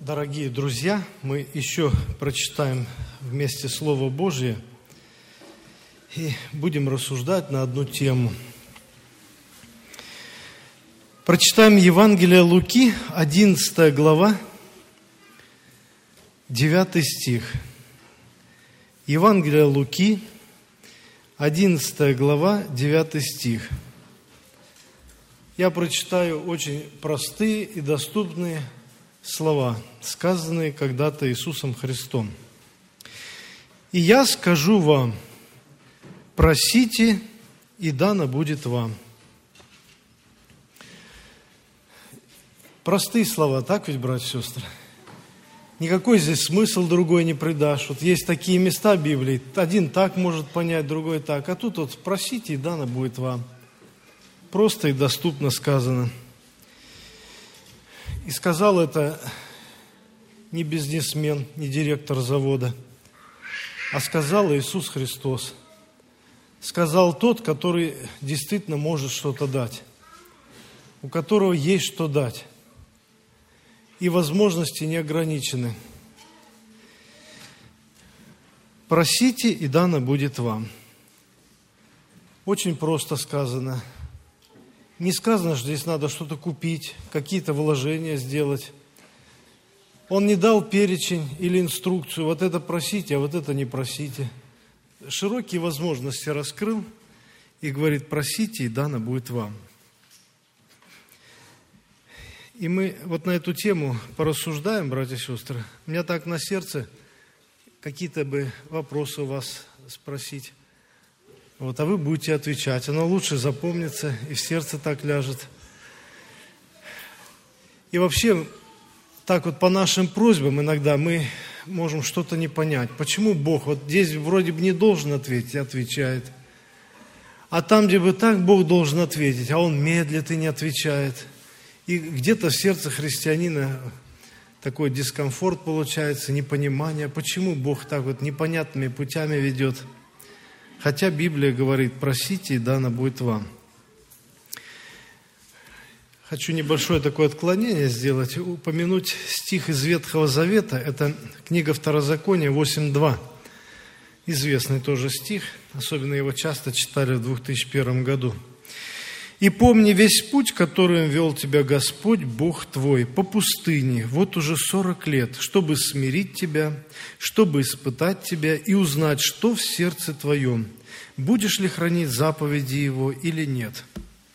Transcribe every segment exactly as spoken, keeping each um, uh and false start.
Дорогие друзья, мы еще прочитаем вместе Слово Божие и будем рассуждать на одну тему. Прочитаем Евангелие Луки, одиннадцатая глава, девятый стих. Евангелие Луки, одиннадцатая глава, девятый стих. Я прочитаю очень простые и доступные слова, сказанные когда-то Иисусом Христом. «И я скажу вам, просите, и дано будет вам». Простые слова, так ведь, братья и сестры? Никакой здесь смысл другой не придашь. Вот есть такие места в Библии, один так может понять, другой так. А тут вот просите, и дано будет вам. Просто и доступно сказано. И сказал это не бизнесмен, не директор завода, а сказал Иисус Христос. Сказал тот, который действительно может что-то дать, у которого есть что дать, и возможности не ограничены. Просите, и дано будет вам. Очень просто сказано. Не сказано, что здесь надо что-то купить, какие-то вложения сделать. Он не дал перечень или инструкцию, вот это просите, а вот это не просите. Широкие возможности раскрыл и говорит, просите, и дано будет вам. И мы вот на эту тему порассуждаем, братья и сестры. У меня так на сердце какие-то бы вопросы у вас спросить. Вот, а вы будете отвечать. Оно лучше запомнится и в сердце так ляжет. И вообще, так вот по нашим просьбам иногда мы можем что-то не понять. Почему Бог вот здесь вроде бы не должен ответить, отвечает. А там, где бы так Бог должен ответить, а Он медлит и не отвечает. И где-то в сердце христианина такой дискомфорт получается, непонимание, почему Бог так вот непонятными путями ведет. Хотя Библия говорит, просите, и дано будет вам. Хочу небольшое такое отклонение сделать, упомянуть стих из Ветхого Завета. Это книга Второзакония восемь два. Известный тоже стих, особенно его часто читали в две тысячи первом году. «И помни весь путь, которым вел тебя Господь, Бог твой, по пустыне, вот уже сорок лет, чтобы смирить тебя, чтобы испытать тебя и узнать, что в сердце твоем, будешь ли хранить заповеди Его или нет».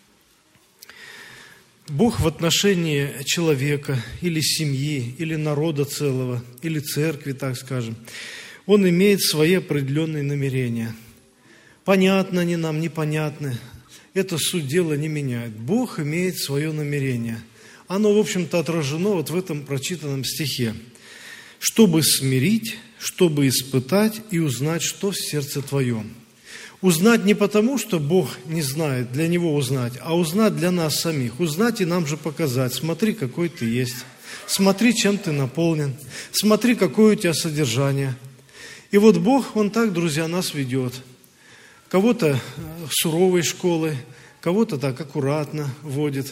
Бог в отношении человека или семьи, или народа целого, или церкви, так скажем, Он имеет свои определенные намерения. Понятно они нам, непонятны. Это суть дела не меняет. Бог имеет свое намерение. Оно, в общем-то, отражено вот в этом прочитанном стихе. «Чтобы смирить, чтобы испытать и узнать, что в сердце твоем». Узнать не потому, что Бог не знает, для Него узнать, а узнать для нас самих. Узнать и нам же показать. Смотри, какой ты есть. Смотри, чем ты наполнен. Смотри, какое у тебя содержание. И вот Бог, Он так, друзья, нас ведет. Кого-то суровой школы, кого-то так аккуратно водит.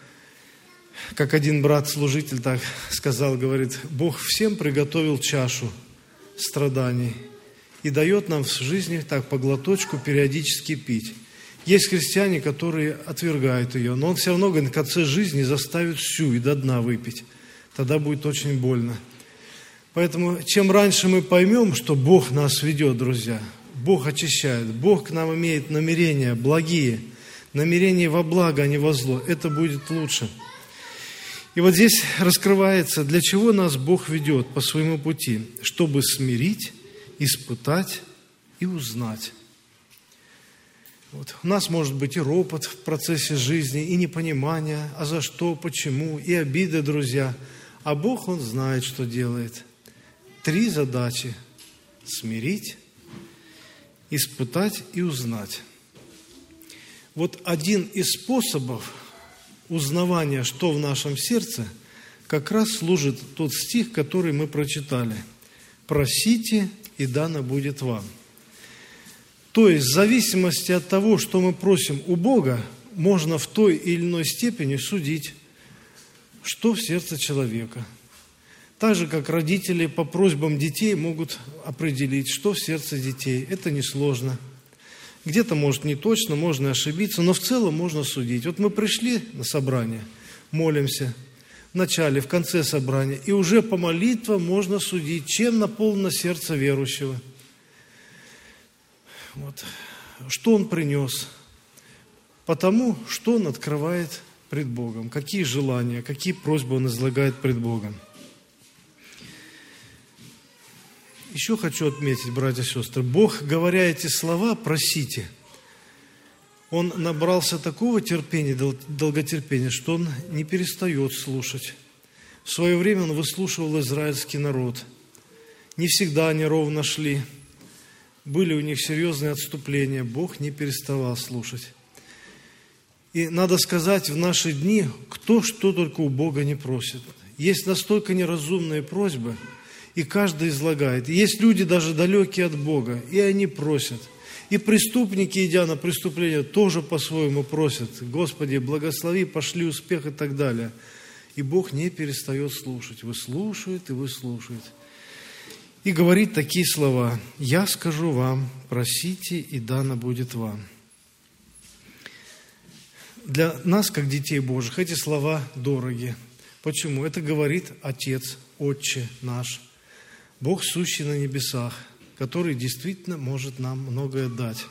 Как один брат-служитель так сказал, говорит, Бог всем приготовил чашу страданий и дает нам в жизни так по глоточку периодически пить. Есть христиане, которые отвергают ее, но Он все равно говорит, в конце жизни заставит всю и до дна выпить. Тогда будет очень больно. Поэтому чем раньше мы поймем, что Бог нас ведет, друзья, Бог очищает, Бог к нам имеет намерения благие, намерения во благо, а не во зло. Это будет лучше. И вот здесь раскрывается, для чего нас Бог ведет по своему пути, чтобы смирить, испытать и узнать. Вот. У нас может быть и ропот в процессе жизни, и непонимание, а за что, почему, и обиды, друзья. А Бог, Он знает, что делает. Три задачи – смирить, испытать и узнать. Вот один из способов узнавания, что в нашем сердце, как раз служит тот стих, который мы прочитали. «Просите, и дано будет вам». То есть, в зависимости от того, что мы просим у Бога, можно в той или иной степени судить, что в сердце человека. Так же, как родители по просьбам детей могут определить, что в сердце детей. Это несложно. Где-то, может, не точно, можно ошибиться, но в целом можно судить. Вот мы пришли на собрание, молимся в начале, в конце собрания, и уже по молитвам можно судить, чем наполнено сердце верующего. Вот. Что он принес? Потому, что он открывает пред Богом, какие желания, какие просьбы он излагает пред Богом. Еще хочу отметить, братья и сестры, Бог, говоря эти слова, просите, Он набрался такого терпения, долготерпения, что Он не перестает слушать. В свое время Он выслушивал израильский народ. Не всегда они ровно шли. Были у них серьезные отступления. Бог не переставал слушать. И надо сказать, в наши дни, кто что только у Бога не просит. Есть настолько неразумные просьбы, и каждый излагает. Есть люди даже далекие от Бога, и они просят. И преступники, идя на преступление, тоже по-своему просят. Господи, благослови, пошли успех и так далее. И Бог не перестает слушать. Выслушивает и выслушивает. И говорит такие слова: «Я скажу вам, просите, и дано будет вам». Для нас, как детей Божьих, эти слова дороги. Почему? Это говорит Отец, Отче наш, Бог, сущий на небесах, который действительно может нам многое дать.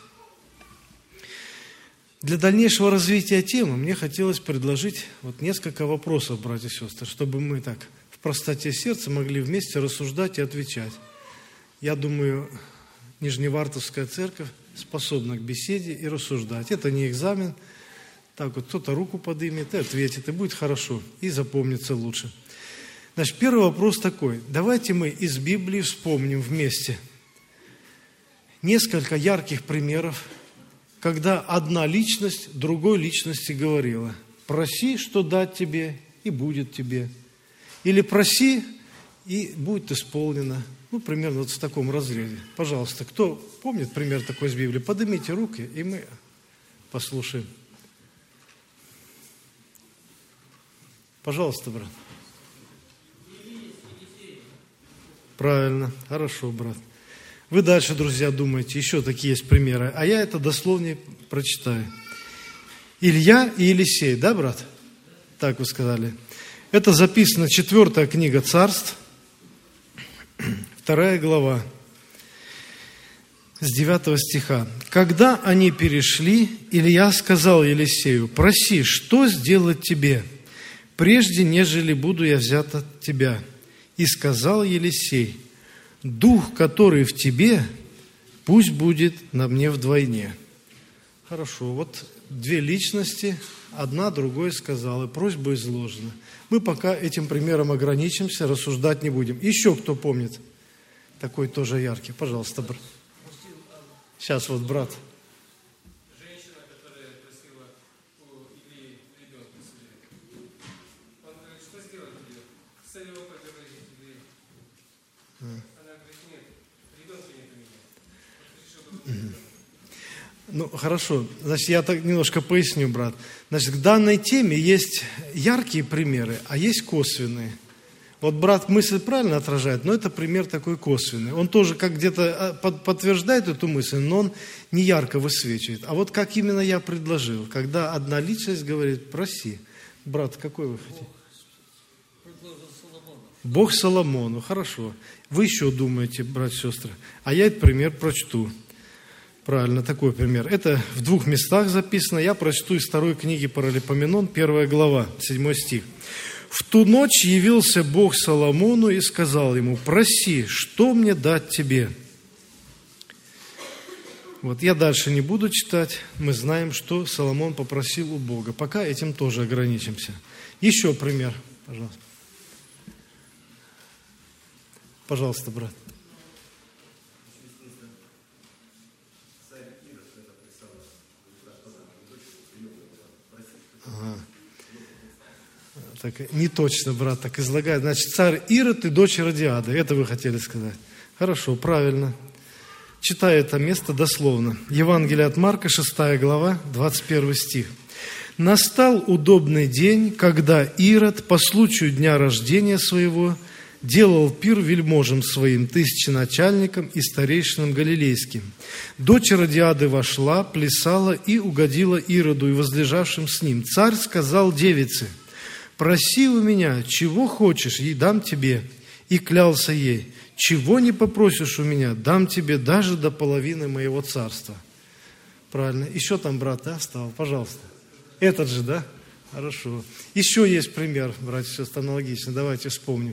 Для дальнейшего развития темы мне хотелось предложить вот несколько вопросов, братья и сестры, чтобы мы так в простоте сердца могли вместе рассуждать и отвечать. Я думаю, Нижневартовская церковь способна к беседе и рассуждать. Это не экзамен. Так вот, кто-то руку поднимет и ответит, и будет хорошо, и запомнится лучше. Значит, первый вопрос такой. Давайте мы из Библии вспомним вместе несколько ярких примеров, когда одна личность другой личности говорила: проси, что дать тебе, и будет тебе. Или проси, и будет исполнено. Ну, примерно вот в таком разрезе. Пожалуйста, кто помнит пример такой из Библии, поднимите руки, и мы послушаем. Пожалуйста, брат. Правильно, хорошо, брат. Вы дальше, друзья, думаете, еще такие есть примеры, а я это дословнее прочитаю. Илья и Елисей, да, брат? Так вы сказали. Это записано четвертая книга Царств, вторая глава, с девятого стиха. «Когда они перешли, Илья сказал Елисею: проси, что сделать тебе, прежде нежели буду я взят от тебя. И сказал Елисей: дух, который в тебе, пусть будет на мне вдвойне». Хорошо, вот две личности, одна другой сказала, просьба изложена. Мы пока этим примером ограничимся, рассуждать не будем. Еще кто помнит? Такой тоже яркий. Пожалуйста, брат. Сейчас вот брат. Ну, хорошо. Значит, я так немножко поясню, брат. Значит, к данной теме есть яркие примеры, а есть косвенные. Вот брат мысль правильно отражает, но это пример такой косвенный. Он тоже как где-то подтверждает эту мысль, но он не ярко высвечивает. А вот как именно я предложил, когда одна личность говорит: проси. Брат, какой вы хотите? Бог Соломону. Хорошо. Вы еще думаете, братья и сестры. А я этот пример прочту. Правильно, такой пример. Это в двух местах записано. Я прочту из второй книги Паралипоменон, первая глава, седьмой стих. «В ту ночь явился Бог Соломону и сказал ему: проси, что мне дать тебе?» Вот я дальше не буду читать. Мы знаем, что Соломон попросил у Бога. Пока этим тоже ограничимся. Еще пример, пожалуйста. Пожалуйста, брат. Ага. Так, не точно, брат, так излагает. Значит, царь Ирод и дочь Иродиады. Это вы хотели сказать. Хорошо, правильно. Читаю это место дословно. Евангелие от Марка, шестая глава, двадцать первый стих. «Настал удобный день, когда Ирод по случаю дня рождения своего делал пир вельможам своим, тысяченачальникам и старейшинам галилейским. Дочь Иродиады вошла, плясала и угодила Ироду и возлежавшим с ним. Царь сказал девице: проси у меня, чего хочешь, и дам тебе. И клялся ей: чего не попросишь у меня, дам тебе даже до половины моего царства. Правильно. Еще там брат, да, встал? Пожалуйста. Этот же, да? Хорошо. Еще есть пример, братья и сестры, аналогичный. Давайте вспомним.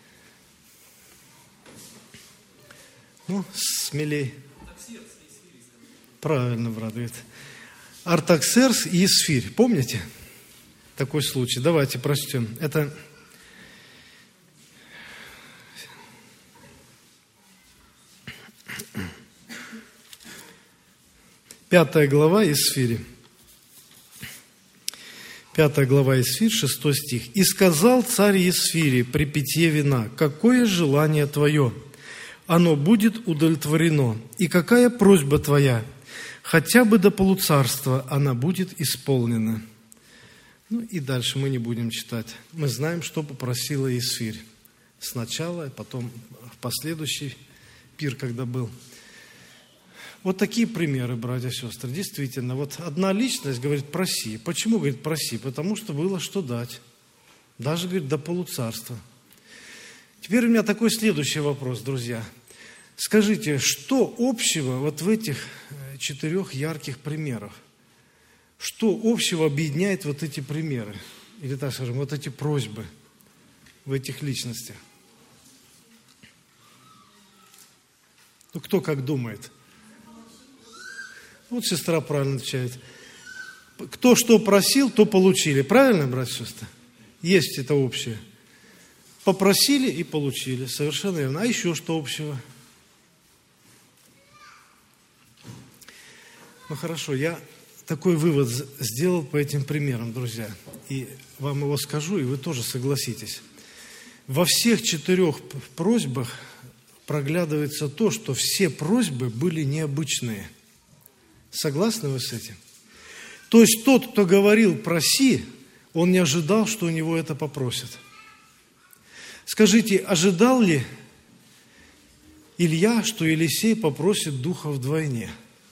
Ну, смелей. Правильно, брат говорит. Артаксеркс и Исфирь. Помните такой случай? Давайте прочтем. Это пятая глава Исфири. Пятая глава Исфирь, шестой стих. «И сказал царь Исфири при питье вина: какое желание твое? Оно будет удовлетворено. И какая просьба твоя? Хотя бы до полуцарства она будет исполнена». Ну и дальше мы не будем читать. Мы знаем, что попросила Исфирь. Сначала, потом в последующий пир, когда был. Вот такие примеры, братья и сестры. Действительно, вот одна личность говорит: проси. Почему, говорит, проси? Потому что было что дать. Даже, говорит, до полуцарства. Теперь у меня такой следующий вопрос, друзья. Скажите, что общего вот в этих четырех ярких примерах? Что общего объединяет вот эти примеры? Или, так скажем, вот эти просьбы в этих личностях? Ну, кто как думает? Вот сестра правильно отвечает. Кто что просил, то получили. Правильно, братья и сестры? Есть это общее. Попросили и получили. Совершенно верно. А еще что общего? Ну хорошо, я такой вывод сделал по этим примерам, друзья. И вам его скажу, и вы тоже согласитесь. Во всех четырех просьбах проглядывается то, что все просьбы были необычные. Согласны вы с этим? То есть тот, кто говорил «проси», он не ожидал, что у него это попросят. Скажите, ожидал ли Илья, что Елисей попросит духа вдвойне?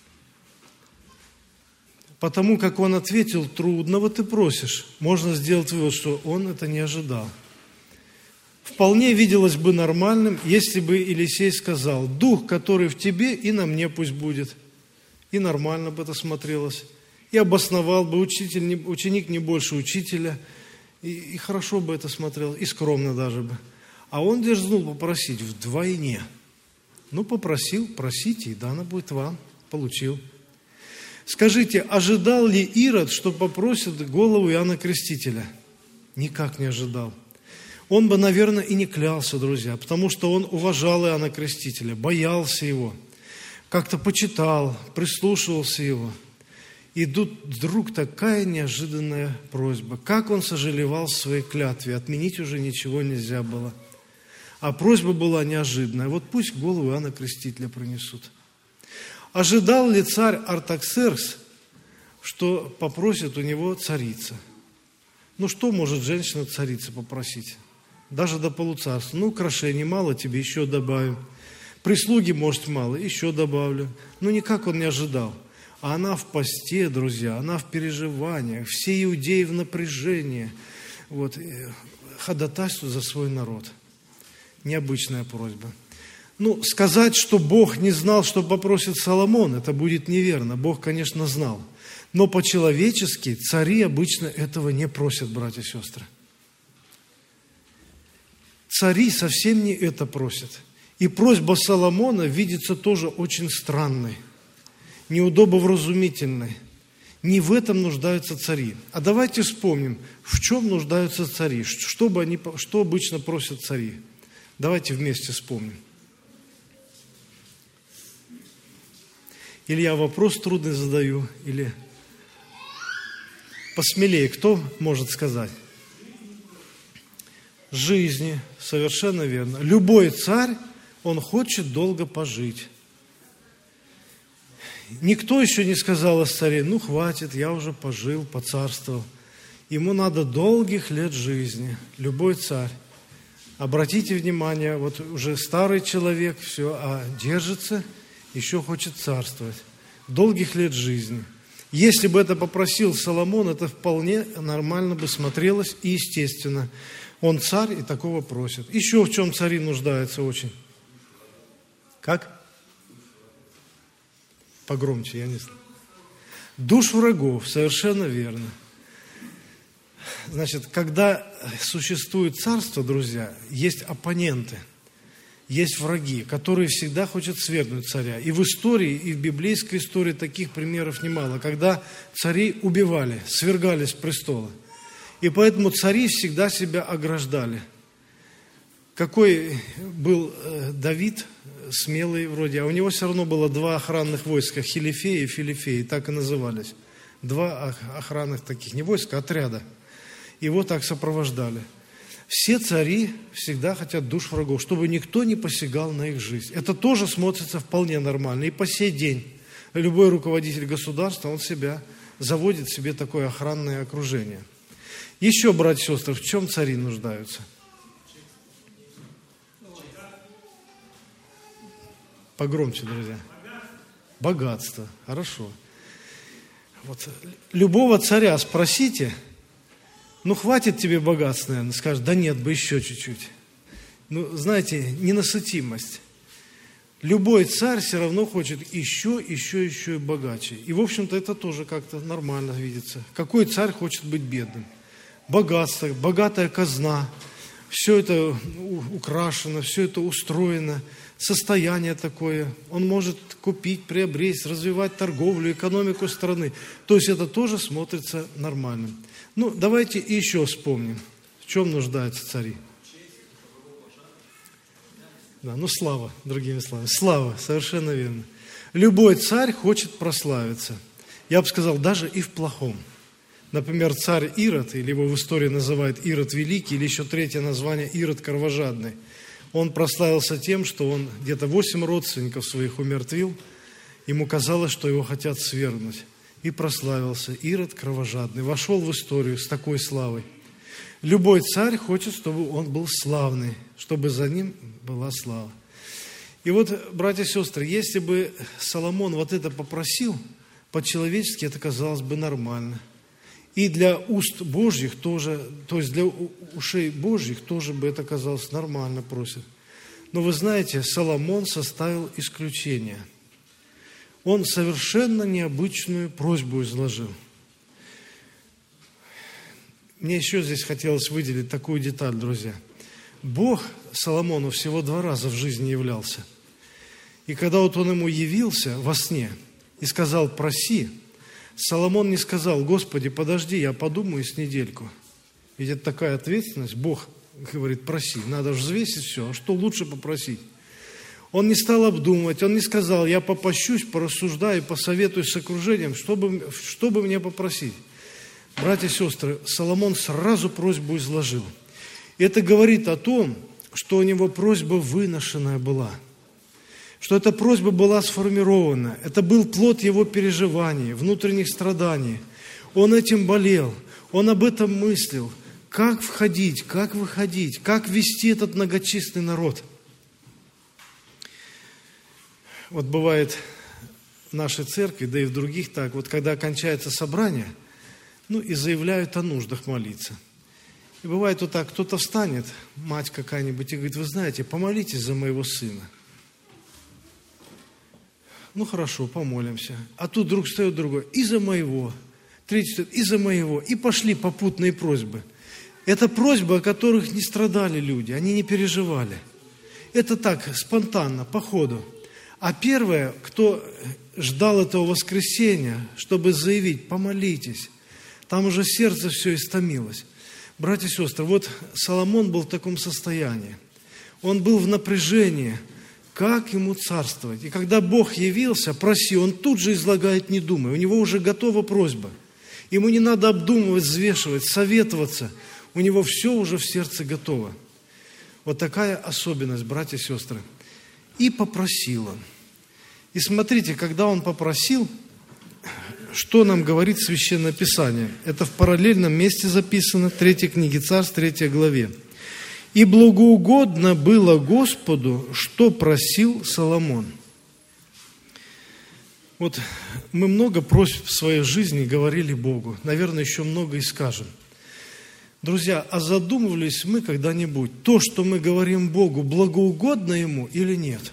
Потому как он ответил: трудного ты просишь. Можно сделать вывод, что он это не ожидал. Вполне виделось бы нормальным, если бы Елисей сказал: дух, который в тебе, и на мне пусть будет. И нормально бы это смотрелось. И обосновал бы учитель, не, ученик не больше учителя. И, и хорошо бы это смотрелось, и скромно даже бы. А он дерзнул попросить вдвойне. Ну, попросил, просите, и дано будет вам. Получил. Скажите, ожидал ли Ирод, что попросит голову Иоанна Крестителя? Никак не ожидал. Он бы, наверное, и не клялся, друзья, потому что он уважал Иоанна Крестителя, боялся его, как-то почитал, прислушивался его. И тут вдруг такая неожиданная просьба. Как он сожалевал в своей клятве, отменить уже ничего нельзя было. А просьба была неожиданная. Вот пусть голову Иоанна Крестителя принесут. Ожидал ли царь Артаксеркс, что попросит у него царица? Ну, что может женщина царица попросить? Даже до полуцарства. Ну, украшений мало, тебе еще добавим. Прислуги, может, мало, еще добавлю. Ну, никак он не ожидал. А она в посте, друзья, она в переживаниях, все иудеи в напряжении. Вот, ходатайствуют за свой народ. Необычная просьба. Ну, сказать, что Бог не знал, что попросит Соломон, это будет неверно. Бог, конечно, знал. Но по-человечески цари обычно этого не просят, братья и сестры. Цари совсем не это просят. И просьба Соломона видится тоже очень странной, неудобовразумительной. Не в этом нуждаются цари. А давайте вспомним, в чем нуждаются цари, что, бы они, что обычно просят цари. Давайте вместе вспомним. Или я вопрос трудный задаю, или посмелее, кто может сказать? Жизни, совершенно верно. Любой царь, он хочет долго пожить. Никто еще не сказал из царей: ну хватит, я уже пожил, поцарствовал. Ему надо долгих лет жизни. Любой царь. Обратите внимание, вот уже старый человек, все, а держится, еще хочет царствовать. Долгих лет жизни. Если бы это попросил Соломон, это вполне нормально бы смотрелось и естественно. Он царь и такого просит. Еще в чем цари нуждаются очень? Как? Погромче, я не знаю. Душ врагов, совершенно верно. Значит, когда существует царство, друзья, есть оппоненты, есть враги, которые всегда хотят свергнуть царя. И в истории, и в библейской истории таких примеров немало, когда царей убивали, свергали с престола. И поэтому цари всегда себя ограждали. Какой был Давид, смелый вроде, а у него все равно было два охранных войска, Хилифей и Филифей, так и назывались. Два охранных таких, не войска, а отряда. Его так сопровождали. Все цари всегда хотят душ врагов, чтобы никто не посягал на их жизнь. Это тоже смотрится вполне нормально. И по сей день любой руководитель государства, он себя заводит себе такое охранное окружение. Еще, братья и сестры, в чем цари нуждаются? Погромче, друзья. Богатство. Хорошо. Вот. Любого царя спросите, ну, хватит тебе богатства, наверное, скажет, да нет, бы еще чуть-чуть. Ну, знаете, ненасытимость. Любой царь все равно хочет еще, еще, еще и богаче. И, в общем-то, это тоже как-то нормально видится. Какой царь хочет быть бедным? Богатство, богатая казна, все это украшено, все это устроено, состояние такое. Он может купить, приобрести, развивать торговлю, экономику страны. То есть это тоже смотрится нормально. Ну, давайте еще вспомним, в чем нуждаются цари. Да, ну, слава, другими словами. Слава, совершенно верно. Любой царь хочет прославиться. Я бы сказал, даже и в плохом. Например, царь Ирод, или его в истории называют Ирод Великий, или еще третье название Ирод Кровожадный. Он прославился тем, что он где-то восемь родственников своих умертвил. Ему казалось, что его хотят свергнуть. И прославился Ирод Кровожадный. Вошел в историю с такой славой. Любой царь хочет, чтобы он был славный, чтобы за ним была слава. И вот, братья и сестры, если бы Соломон вот это попросил, по-человечески это казалось бы нормально. И для уст Божьих тоже, то есть для ушей Божьих тоже бы это казалось нормально, просит. Но вы знаете, Соломон составил исключение. Он совершенно необычную просьбу изложил. Мне еще здесь хотелось выделить такую деталь, друзья. Бог Соломону всего два раза в жизни являлся. И когда вот он ему явился во сне и сказал «проси», Соломон не сказал «Господи, подожди, я подумаю с недельку». Ведь это такая ответственность. Бог говорит «проси». Надо взвесить все. А что лучше попросить? Он не стал обдумывать, он не сказал «я попощусь, порассуждаю, посоветуюсь с окружением, чтобы, чтобы мне попросить». Братья и сестры, Соломон сразу просьбу изложил. Это говорит о том, что у него просьба выношенная была. Что эта просьба была сформирована. Это был плод его переживаний, внутренних страданий. Он этим болел, он об этом мыслил. Как входить, как выходить, как вести этот многочисленный народ. Вот бывает в нашей церкви, да и в других так, вот когда кончается собрание, ну и заявляют о нуждах молиться. И бывает вот так, кто-то встанет, мать какая-нибудь, и говорит, вы знаете, помолитесь за моего сына. Ну хорошо, помолимся. А тут вдруг встает другой, и за моего, третий встает, и за моего. И пошли попутные просьбы. Это просьбы, о которых не страдали люди, они не переживали. Это так, спонтанно, по ходу. А первое, кто ждал этого воскресения, чтобы заявить, помолитесь, там уже сердце все истомилось. Братья и сестры, вот Соломон был в таком состоянии. Он был в напряжении, как ему царствовать. И когда Бог явился, проси, он тут же излагает, не думая. У него уже готова просьба. Ему не надо обдумывать, взвешивать, советоваться. У него все уже в сердце готово. Вот такая особенность, братья и сестры. И попросил он. И смотрите, когда он попросил, что нам говорит Священное Писание? Это в параллельном месте записано, третьей книге Царств, третьей главе. И благоугодно было Господу, что просил Соломон. Вот мы много просьб в своей жизни говорили Богу. Наверное, еще много и скажем. Друзья, а задумывались мы когда-нибудь, то, что мы говорим Богу, благоугодно Ему или нет?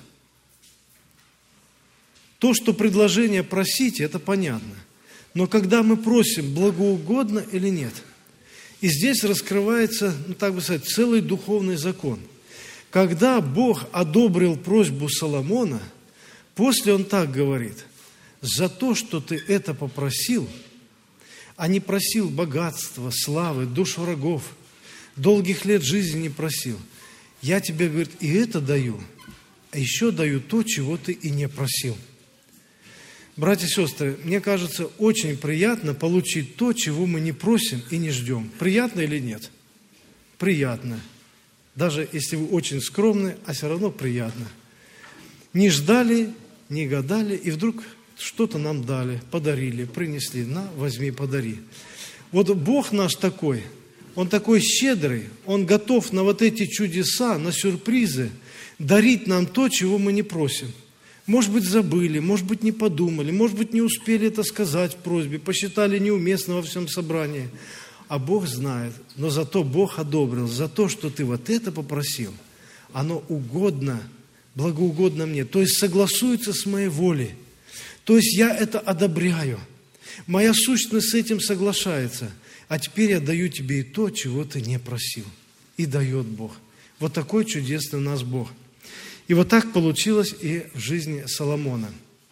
То, что предложение просите, это понятно. Но когда мы просим, благоугодно или нет? И здесь раскрывается, ну, так бы сказать, целый духовный закон. Когда Бог одобрил просьбу Соломона, после Он так говорит: за то, что ты это попросил, а не просил богатства, славы, душ врагов, долгих лет жизни не просил, я тебе, говорит, и это даю, а еще даю то, чего ты и не просил. Братья и сестры, мне кажется, очень приятно получить то, чего мы не просим и не ждем. Приятно или нет? Приятно. Даже если вы очень скромны, а все равно приятно. Не ждали, не гадали, и вдруг что-то нам дали, подарили, принесли. На, возьми, подари. Вот Бог наш такой, Он такой щедрый, Он готов на вот эти чудеса, на сюрпризы дарить нам то, чего мы не просим. Может быть, забыли, может быть, не подумали, может быть, не успели это сказать в просьбе, посчитали неуместно во всем собрании. А Бог знает, но зато Бог одобрил, за то, что ты вот это попросил, оно угодно, благоугодно мне, то есть согласуется с моей волей. То есть я это одобряю. Моя сущность с этим соглашается. А теперь я даю тебе и то, чего ты не просил. И дает Бог. Вот такой чудесный у нас Бог. И вот так получилось и в жизни Соломона.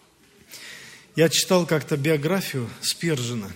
Я читал как-то биографию Спержена.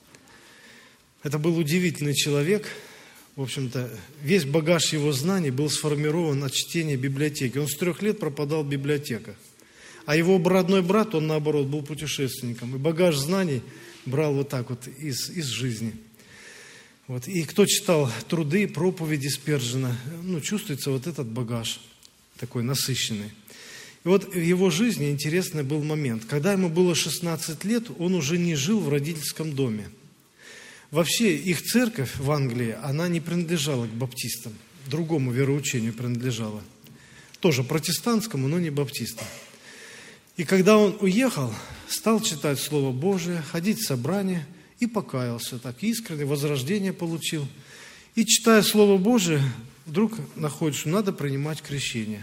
Это был удивительный человек. В общем-то, весь багаж его знаний был сформирован от чтения библиотеки. Он с трех лет пропадал в библиотеках. А его родной брат, он наоборот, был путешественником. И багаж знаний брал вот так вот из, из жизни. Вот. И кто читал труды, проповеди Спержена, ну, чувствуется вот этот багаж, такой насыщенный. И вот в его жизни интересный был момент. Когда ему было шестнадцать лет, он уже не жил в родительском доме. Вообще их церковь в Англии, она не принадлежала к баптистам, другому вероучению принадлежала. Тоже протестантскому, но не баптистам. И когда он уехал, стал читать Слово Божие, ходить в собрания и покаялся так искренне, возрождение получил. И читая Слово Божие, вдруг находит, что надо принимать крещение.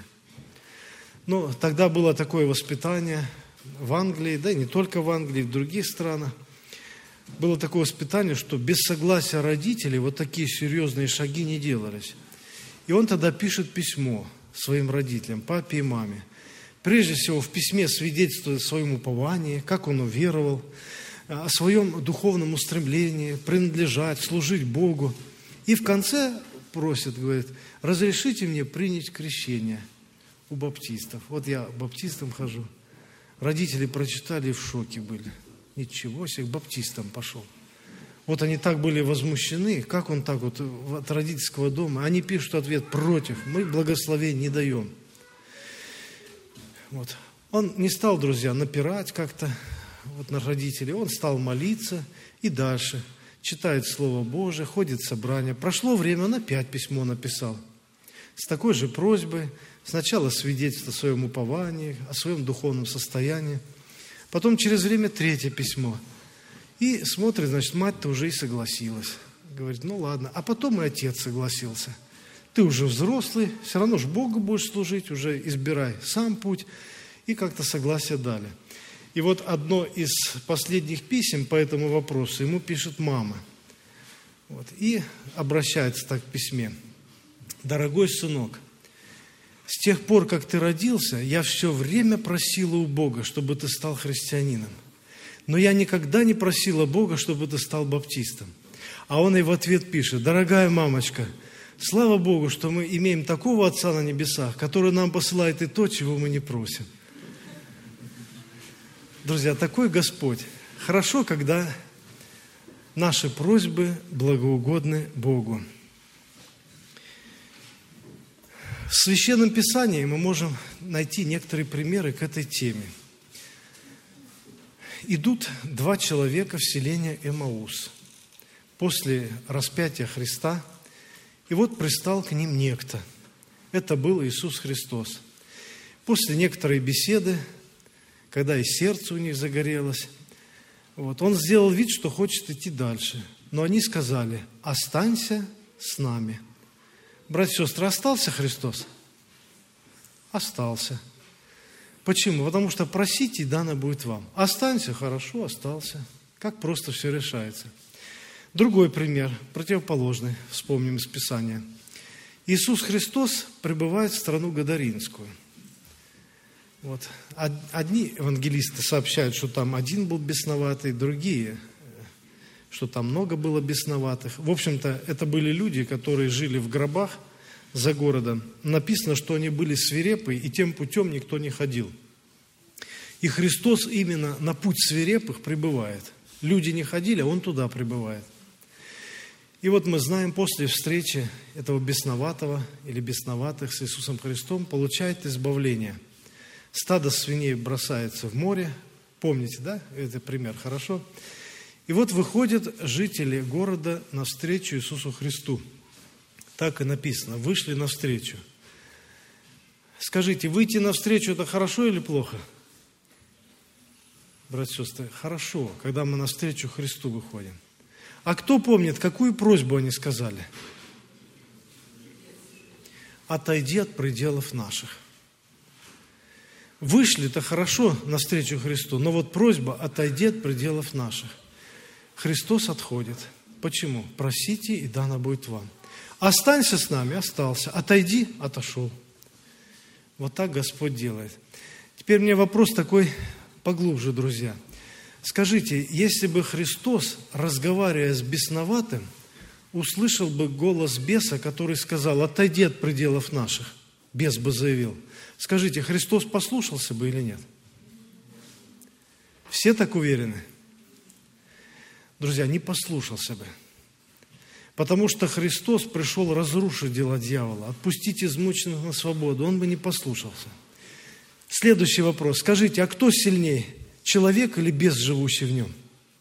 Но тогда было такое воспитание в Англии, да и не только в Англии, в других странах. Было такое воспитание, что без согласия родителей вот такие серьезные шаги не делались. И он тогда пишет письмо своим родителям, папе и маме. Прежде всего, в письме свидетельствует о своем уповании, как он уверовал, о своем духовном устремлении, принадлежать, служить Богу. И в конце просит, говорит, разрешите мне принять крещение у баптистов. Вот я баптистом хожу. Родители прочитали и в шоке были. Ничего себе, к баптистам пошел. Вот они так были возмущены, как он так вот от родительского дома. Они пишут ответ против, мы благословения не даем. Вот. Он не стал, друзья, напирать как-то вот на родителей, он стал молиться и дальше читает Слово Божие, ходит в собрание. Прошло время, он опять письмо написал с такой же просьбой. Сначала свидетельство о своем уповании, о своем духовном состоянии. Потом через время третье письмо. И смотрит, значит, мать-то уже и согласилась. Говорит, ну ладно. А потом и отец согласился. Ты уже взрослый, все равно же Богу будешь служить, уже избирай сам путь. И как-то согласие дали. И вот одно из последних писем по этому вопросу ему пишет мама. Вот, и обращается так в письме. Дорогой сынок, с тех пор, как ты родился, я все время просила у Бога, чтобы ты стал христианином. Но я никогда не просила Бога, чтобы ты стал баптистом. А он и в ответ пишет, дорогая мамочка, слава Богу, что мы имеем такого Отца на небесах, который нам посылает и то, чего мы не просим. Друзья, такой Господь. Хорошо, когда наши просьбы благоугодны Богу. В Священном Писании мы можем найти некоторые примеры к этой теме. Идут два человека в селение Эмаус после распятия Христа, И вот пристал к ним некто. Это был Иисус Христос. После некоторой беседы, когда и сердце у них загорелось, вот, он сделал вид, что хочет идти дальше. Но они сказали: останься с нами. Братья и сестры, остался Христос? Остался. Почему? Потому что просите, и дано будет вам. Останься, хорошо, остался. Как просто все решается. Другой пример, противоположный, вспомним из Писания. Иисус Христос прибывает в страну Гадаринскую. Вот. Одни евангелисты сообщают, что там один был бесноватый, другие, что там много было бесноватых. В общем-то, это были люди, которые жили в гробах за городом. Написано, что они были свирепы, и тем путем никто не ходил. И Христос именно на путь свирепых прибывает. Люди не ходили, а Он туда прибывает. И вот мы знаем, после встречи этого бесноватого или бесноватых с Иисусом Христом получает избавление. Стадо свиней бросается в море. Помните, да? Это пример, хорошо? И вот выходят жители города навстречу Иисусу Христу. Так и написано, вышли навстречу. Скажите, выйти навстречу – это хорошо или плохо? Братья и сестры, хорошо, когда мы навстречу Христу выходим. А кто помнит, какую просьбу они сказали? Отойди от пределов наших. Вышли-то хорошо навстречу Христу, но вот просьба: отойди от пределов наших. Христос отходит. Почему? Просите, и дано будет вам. Останься с нами, остался. Отойди, отошел. Вот так Господь делает. Теперь мне вопрос такой поглубже, друзья. Скажите, если бы Христос, разговаривая с бесноватым, услышал бы голос беса, который сказал: отойди от пределов наших, бес бы заявил, скажите, Христос послушался бы или нет? Все так уверены? Друзья, не послушался бы. Потому что Христос пришел разрушить дела дьявола, отпустить измученных на свободу. Он бы не послушался. Следующий вопрос. Скажите, а кто сильнее, человек или бес, живущий в нем?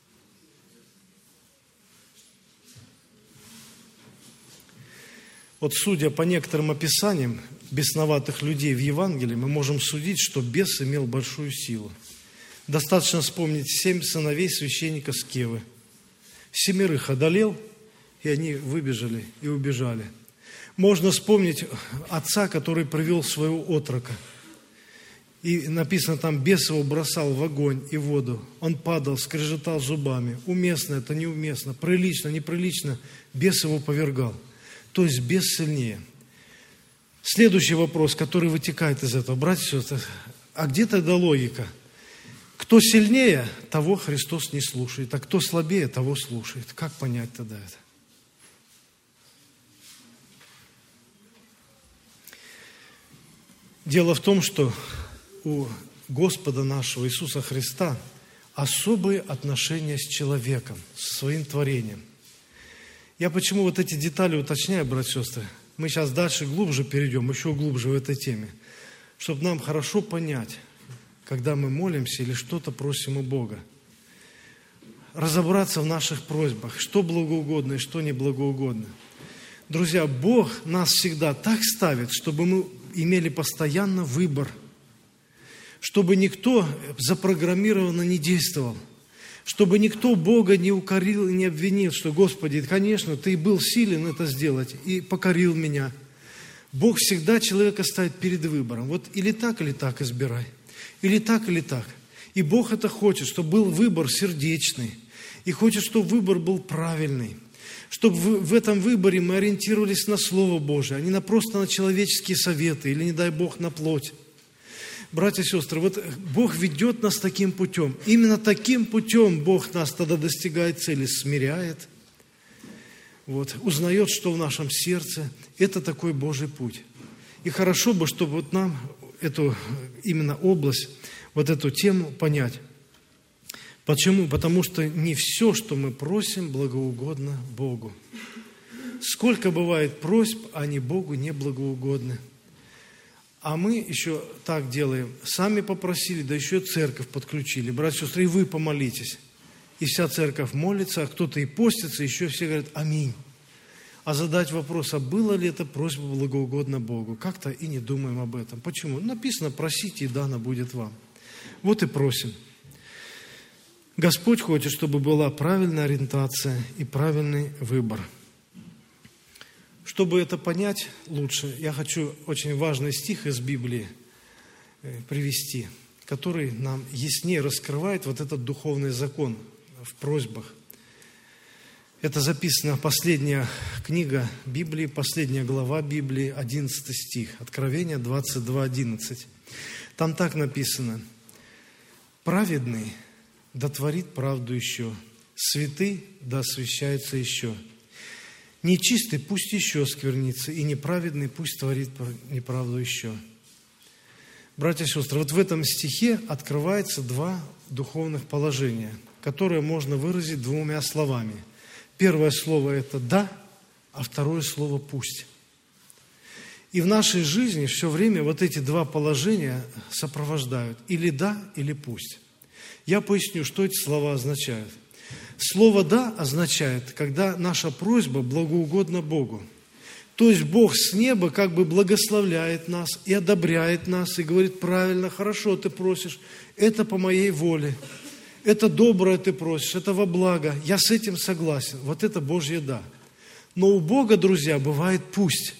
Вот судя по некоторым описаниям бесноватых людей в Евангелии, мы можем судить, что бес имел большую силу. Достаточно вспомнить семь сыновей священника Скевы. Семерых одолел, и они выбежали и убежали. Можно вспомнить отца, который привел своего отрока. И написано там, бес его бросал в огонь и воду. Он падал, скрежетал зубами. Уместно это, неуместно, прилично, неприлично. Бес его повергал. То есть бес сильнее. Следующий вопрос, который вытекает из этого. Братья и сестры, а где тогда логика? Кто сильнее, того Христос не слушает, а кто слабее, того слушает. Как понять тогда это? Дело в том, что у Господа нашего Иисуса Христа особые отношения с человеком, с своим творением. Я почему вот эти детали уточняю, братья и сестры? Мы сейчас дальше глубже перейдем, еще глубже в этой теме, чтобы нам хорошо понять, когда мы молимся или что-то просим у Бога, разобраться в наших просьбах, что благоугодно и что неблагоугодно. Друзья, Бог нас всегда так ставит, чтобы мы имели постоянно выбор, чтобы никто запрограммированно не действовал, чтобы никто Бога не укорил и не обвинил, что, Господи, конечно, Ты был силен это сделать и покорил меня. Бог всегда человека ставит перед выбором. Вот или так, или так избирай. Или так, или так. И Бог это хочет, чтобы был выбор сердечный. И хочет, чтобы выбор был правильный. Чтобы в, в этом выборе мы ориентировались на Слово Божие, а не на, просто на человеческие советы или, не дай Бог, на плоть. Братья и сестры, вот Бог ведет нас таким путем. Именно таким путем Бог нас тогда достигает цели, смиряет, вот, узнает, что в нашем сердце. Это такой Божий путь. И хорошо бы, чтобы вот нам эту именно область, вот эту тему понять. Почему? Потому что не все, что мы просим, благоугодно Богу. Сколько бывает просьб, они Богу не благоугодны. А мы еще так делаем. Сами попросили, да еще церковь подключили. Братья и сестры, и вы помолитесь. И вся церковь молится, а кто-то и постится, еще все говорят аминь. а задать вопрос, а была ли эта просьба благоугодна Богу? Как-то и не думаем об этом. Почему? Написано, просите, и дано будет вам. Вот и просим. Господь хочет, чтобы была правильная ориентация и правильный выбор. Чтобы это понять лучше, я хочу очень важный стих из Библии привести, который нам яснее раскрывает вот этот духовный закон в просьбах. Это записана последняя книга Библии, последняя глава Библии, одиннадцатый стих, Откровение двадцать два одиннадцать. Там так написано: «Праведный да творит правду еще, святый да освящается еще. Нечистый пусть еще сквернится, и неправедный пусть творит неправду еще». Братья и сестры, вот в этом стихе открывается два духовных положения, которые можно выразить двумя словами. Первое слово – это «да», а второе слово «пусть». И в нашей жизни все время вот эти два положения сопровождают. Или «да», или «пусть». Я поясню, что эти слова означают. Слово «да» означает, когда наша просьба благоугодна Богу. То есть Бог с неба как бы благословляет нас и одобряет нас, и говорит: правильно, хорошо ты просишь, это по моей воле, это доброе ты просишь, это во благо, я с этим согласен. Вот это Божье «да». Но у Бога, друзья, бывает «пусть».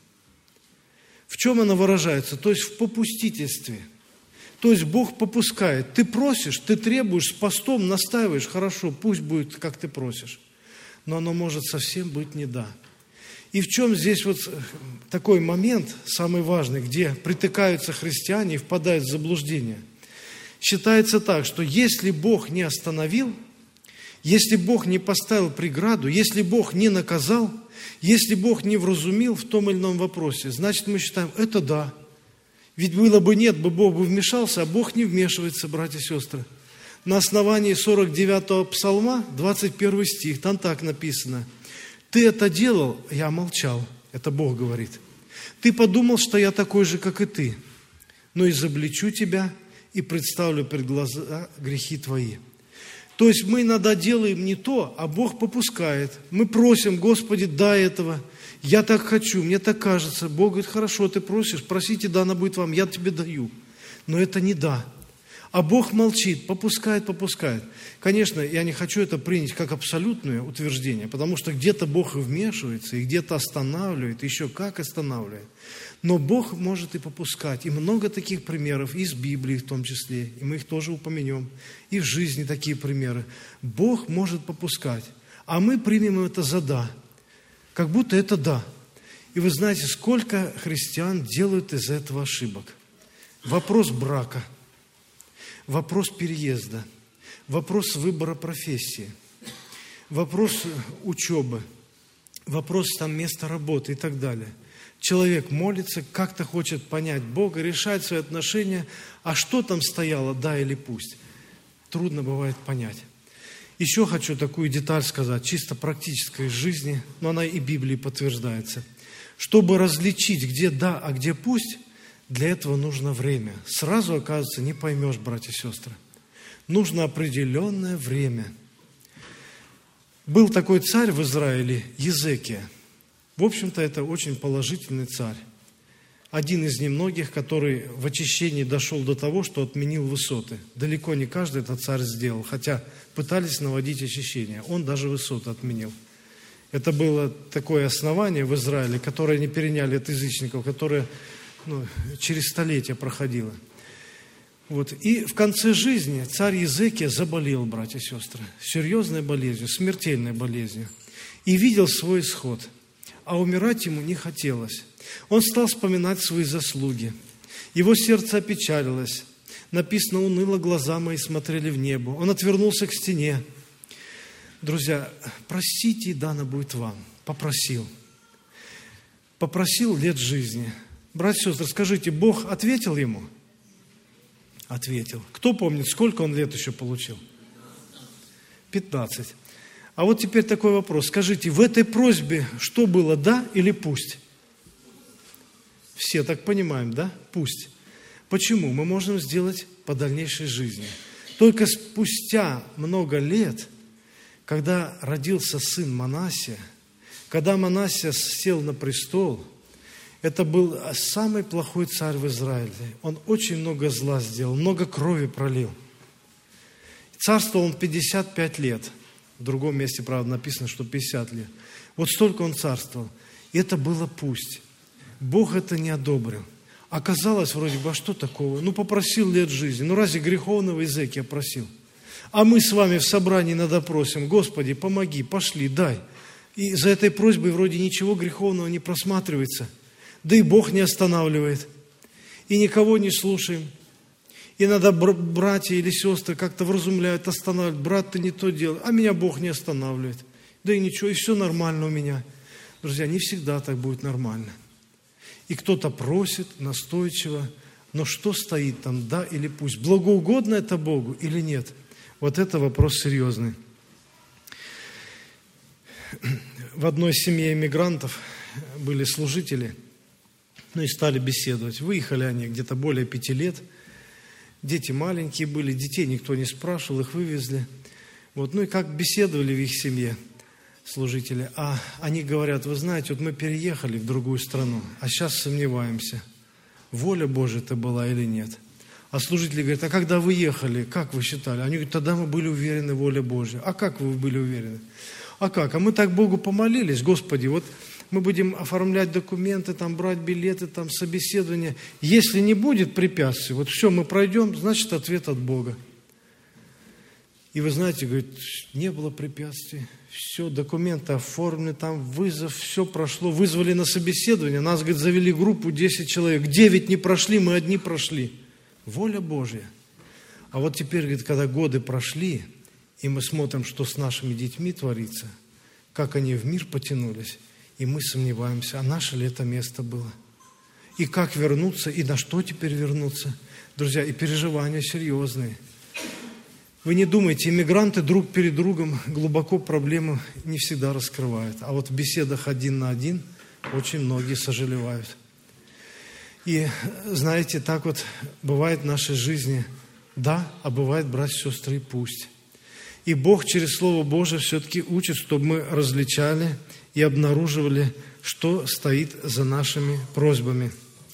В чем оно выражается? То есть в попустительстве. То есть Бог попускает. Ты просишь, ты требуешь, с постом настаиваешь, хорошо, пусть будет, как ты просишь. Но оно может совсем быть не «да». И в чем здесь вот такой момент, самый важный, где притыкаются христиане и впадают в заблуждение? Считается так, что если Бог не остановил, если Бог не поставил преграду, если Бог не наказал, если Бог не вразумил в том или ином вопросе, значит, мы считаем, это «да». Ведь было бы нет, бы Бог бы вмешался, а Бог не вмешивается, братья и сестры. На основании сорок девятого псалма, двадцать первый стих, там так написано: «Ты это делал, я молчал». Это Бог говорит. «Ты подумал, что я такой же, как и ты, но изобличу тебя и представлю пред глаза грехи твои». То есть мы иногда делаем не то, а Бог попускает. Мы просим: Господи, дай этого. Я так хочу, мне так кажется. Бог говорит: хорошо, ты просишь, просите, дано будет вам, я тебе даю. Но это не «да». А Бог молчит, попускает, попускает. Конечно, я не хочу это принять как абсолютное утверждение, потому что где-то Бог и вмешивается, и где-то останавливает, еще как останавливает. Но Бог может и попускать. И много таких примеров, из Библии в том числе, и мы их тоже упомянем. И в жизни такие примеры. Бог может попускать, а мы примем это за «да». Как будто это «да». И вы знаете, сколько христиан делают из этого ошибок. Вопрос брака, вопрос переезда, вопрос выбора профессии, вопрос учебы, вопрос там места работы и так далее. Человек молится, как-то хочет понять Бога, решать свои отношения, а что там стояло, «да» или «пусть». Трудно бывает понять. Еще хочу такую деталь сказать, чисто практической из жизни, но она и Библией подтверждается. Чтобы различить, где «да», а где «пусть», для этого нужно время. Сразу, оказывается, не поймешь, братья и сестры. Нужно определенное время. Был такой царь в Израиле, Езекия. В общем-то, это очень положительный царь. Один из немногих, который в очищении дошел до того, что отменил высоты. Далеко не каждый этот царь сделал, хотя пытались наводить очищение. Он даже высоты отменил. Это было такое основание в Израиле, которое не переняли от язычников, которое ну, через столетия проходило. Вот. И в конце жизни царь Езекия заболел, братья и сестры, серьезной болезнью, смертельной болезнью. И видел свой исход. А умирать ему не хотелось. Он стал вспоминать свои заслуги. Его сердце опечалилось. Написано: уныло глаза мои смотрели в небо. Он отвернулся к стене. Друзья, простите, и дано будет вам. Попросил. Попросил лет жизни. Братья и сестры, скажите, Бог ответил ему? Ответил. Кто помнит, сколько он лет еще получил? пятнадцать. А вот теперь такой вопрос. Скажите, в этой просьбе что было, «да» или «пусть»? Все так понимаем, да? Пусть. Почему? Мы можем сделать по дальнейшей жизни. Только спустя много лет, когда родился сын Манассия, Когда Манасия сел на престол, это был самый плохой царь в Израиле. Он очень много зла сделал, много крови пролил. Царствовал он пятьдесят пять лет. В другом месте, правда, написано, что пятьдесят лет. Вот столько он царствовал. И это было пусть. Бог это не одобрил. Оказалось, вроде бы, а что такого? Ну, попросил лет жизни. Ну, разве греховного Иезекия просил? А мы с вами в собрании иногда просим: Господи, помоги, пошли, дай. И за этой просьбой вроде ничего греховного не просматривается. Да и Бог не останавливает. И никого не слушаем. Иногда братья или сестры как-то вразумляют, останавливают. Брат, ты не то делаешь, а меня Бог не останавливает. Да и ничего, и все нормально у меня. Друзья, не всегда так будет нормально. И кто-то просит настойчиво, но что стоит там, да или пусть? Благоугодно это Богу или нет? Вот это вопрос серьезный. В одной семье иммигрантов были служители, ну и стали беседовать. Выехали они где-то более пяти лет. Дети маленькие были, детей никто не спрашивал, их вывезли. Вот, ну и как беседовали в их семье служители. А они говорят: вы знаете, вот мы переехали в другую страну, а сейчас сомневаемся, воля Божия это была или нет. А служители говорят: а когда вы ехали, как вы считали? Они говорят: тогда мы были уверены в воле Божьей. А как вы были уверены? А как? А мы так Богу помолились: Господи, вот мы будем оформлять документы, там, брать билеты, там, собеседования. Если не будет препятствий, вот все, мы пройдем, значит, ответ от Бога. И вы знаете, говорит, не было препятствий. Все, документы оформлены, там вызов, все прошло. Вызвали на собеседование, нас, говорит, завели группу десять человек. девять не прошли, мы одни прошли. Воля Божья. А вот теперь, говорит, когда годы прошли, и мы смотрим, что с нашими детьми творится, как они в мир потянулись, и мы сомневаемся, а наше ли это место было? И как вернуться, и на что теперь вернуться? Друзья, и переживания серьезные. Вы не думайте, иммигранты друг перед другом глубоко проблемы не всегда раскрывают. А вот в беседах один на один очень многие сожалевают. И знаете, так вот бывает в нашей жизни, да, а бывает, братья и сестры, и пусть. И Бог через Слово Божие все-таки учит, чтобы мы различали и обнаруживали, что стоит за нашими просьбами.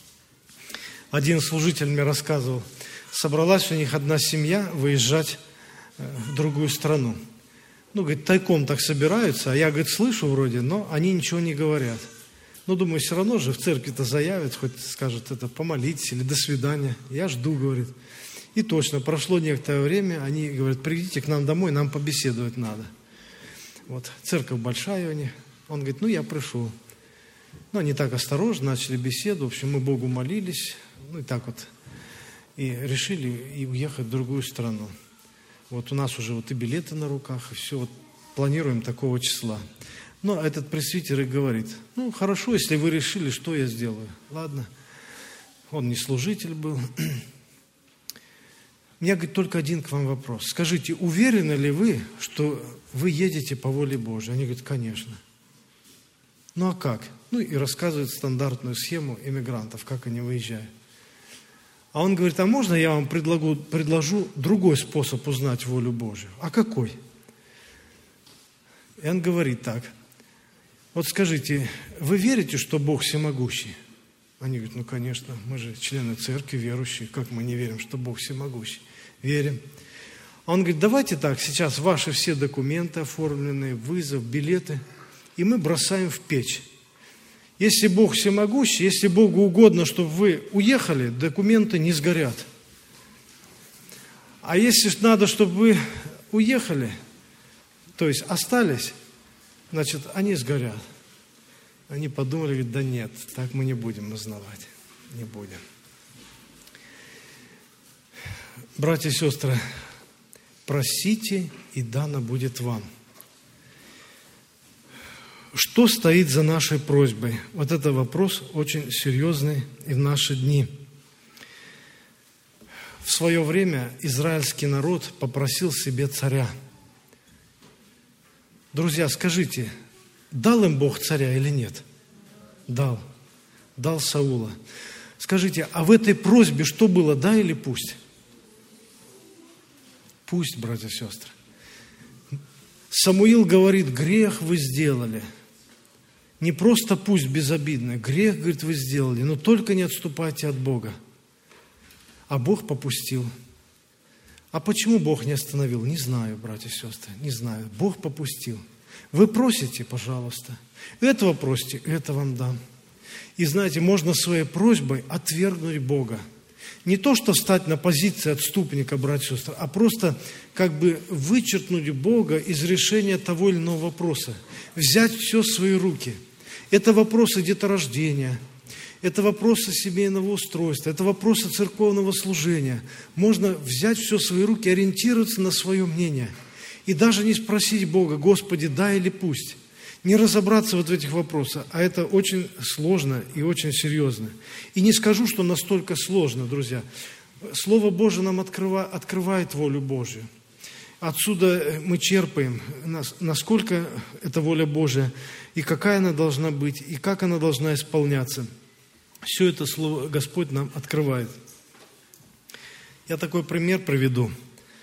Один служитель мне рассказывал, собралась у них одна семья выезжать в другую страну. Ну, говорит, тайком так собираются, а я, говорит, слышу вроде, но они ничего не говорят. Ну, думаю, все равно же в церкви-то заявят, хоть скажут это, помолитесь или до свидания. Я жду, говорит. И точно, прошло некоторое время, они говорят, придите к нам домой, нам побеседовать надо. Вот, церковь большая у них. Он говорит, ну, я пришел. Ну, они так осторожно начали беседу. В общем, мы Богу молились, ну, и так вот. И решили и уехать в другую страну. Вот у нас уже вот и билеты на руках, и все, вот планируем такого числа. Но этот пресвитер и говорит, ну, хорошо, если вы решили, что я сделаю. Ладно. Он не служитель был. У меня, говорит, только один к вам вопрос. Скажите, уверены ли вы, что вы едете по воле Божией? Они говорят, конечно. Ну, а как? Ну, и рассказывают стандартную схему иммигрантов, как они выезжают. А он говорит, а можно я вам предложу, предложу другой способ узнать волю Божию? А какой? И он говорит так. Вот скажите, вы верите, что Бог всемогущий? Они говорят, ну, конечно, мы же члены церкви, верующие. Как мы не верим, что Бог всемогущий? Верим. А он говорит, давайте так, сейчас ваши все документы оформленные, вызов, билеты, и мы бросаем в печь. Если Бог всемогущий, если Богу угодно, чтобы вы уехали, документы не сгорят. А если надо, чтобы вы уехали, то есть остались, значит, они сгорят. Они подумали, говорят, да нет, так мы не будем узнавать, не будем. Братья и сестры, просите, и дано будет вам. Что стоит за нашей просьбой? Вот это вопрос очень серьезный и в наши дни. В свое время израильский народ попросил себе царя. Друзья, скажите, дал им Бог царя или нет? Дал. Дал Саула. Скажите, а в этой просьбе что было, да или пусть? Пусть, братья и сестры. Самуил говорит, грех вы сделали. Не просто пусть безобидно. Грех, говорит, вы сделали, но только не отступайте от Бога. А Бог попустил. А почему Бог не остановил? Не знаю, братья и сестры, не знаю. Бог попустил. Вы просите, пожалуйста. Этого просите, это вам дам. И знаете, можно своей просьбой отвергнуть Бога. Не то, что встать на позиции отступника, братья и сестры, а просто как бы вычеркнуть Бога из решения того или иного вопроса. Взять все в свои руки. Это вопросы деторождения, это вопросы семейного устройства, это вопросы церковного служения. Можно взять все в свои руки, ориентироваться на свое мнение. И даже не спросить Бога: Господи, да или пусть. Не разобраться вот в этих вопросах. А это очень сложно и очень серьезно. И не скажу, что настолько сложно, друзья. Слово Божие нам открыва, открывает волю Божью. Отсюда мы черпаем, насколько это воля Божия, и какая она должна быть, и как она должна исполняться. Все это Слово Господь нам открывает. Я такой пример приведу.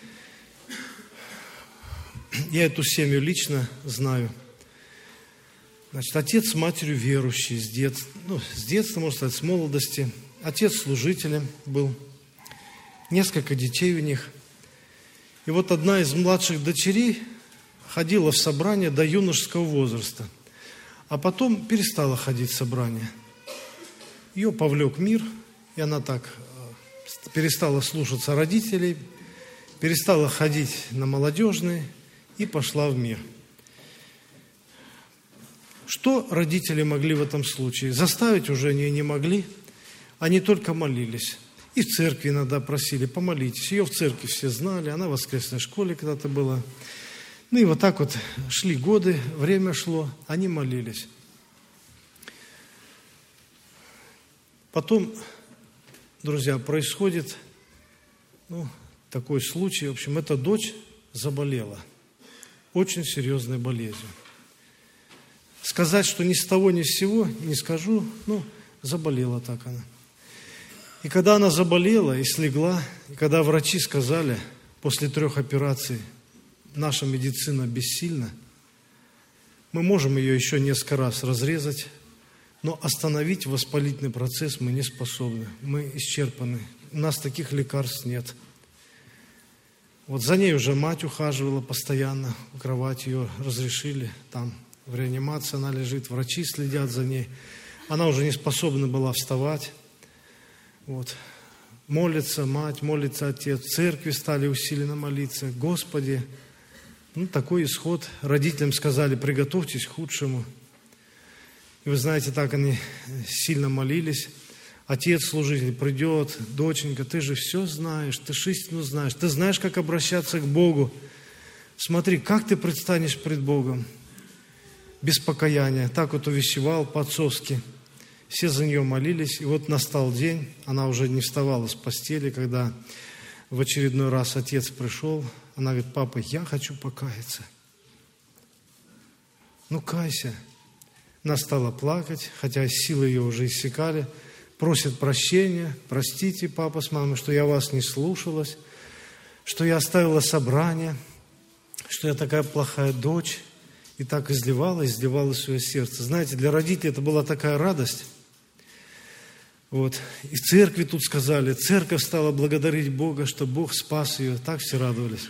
Я эту семью лично знаю. Значит, отец с матерью верующие с детства, ну, с детства, можно сказать, с молодости. Отец служителем был, несколько детей у них. И вот одна из младших дочерей ходила в собрание до юношеского возраста, а потом перестала ходить в собрание. Ее повлек мир, и она так перестала слушаться родителей, перестала ходить на молодежные и пошла в мир. Что родители могли в этом случае? Заставить уже они не могли, они только молились. И в церкви иногда просили: помолитесь. Ее в церкви все знали, она в воскресной школе когда-то была. Ну и вот так вот шли годы, время шло, они молились. Потом, друзья, происходит ну, такой случай. В общем, эта дочь заболела очень серьезной болезнью. Сказать, что ни с того, ни с сего, не скажу, ну, заболела так она. И когда она заболела и слегла, и когда врачи сказали после трех операций: наша медицина бессильна, мы можем ее еще несколько раз разрезать, но остановить воспалительный процесс мы не способны, мы исчерпаны, у нас таких лекарств нет. Вот за ней уже мать ухаживала постоянно, в кровать ее разрешили, там в реанимации она лежит, врачи следят за ней, она уже не способна была вставать. Вот. Молится мать, молится отец, в церкви стали усиленно молиться. Господи, ну такой исход. Родителям сказали: приготовьтесь к худшему. И вы знаете, так они сильно молились. Отец служитель придет: доченька, ты же все знаешь, ты ж истину знаешь, ты знаешь, как обращаться к Богу. Смотри, как ты предстанешь пред Богом без покаяния. Так вот увещевал по-отцовски. Все за нее молились, и вот настал день, она уже не вставала с постели, когда в очередной раз отец пришел, она говорит: папа, я хочу покаяться. Ну, кайся. Она стала плакать, хотя силы ее уже иссякали, просит прощения: простите, папа с мамой, что я вас не слушалась, что я оставила собрание, что я такая плохая дочь. И так изливала, изливала свое сердце. Знаете, для родителей это была такая радость. Вот. И в церкви тут сказали, церковь стала благодарить Бога, что Бог спас ее. Так все радовались.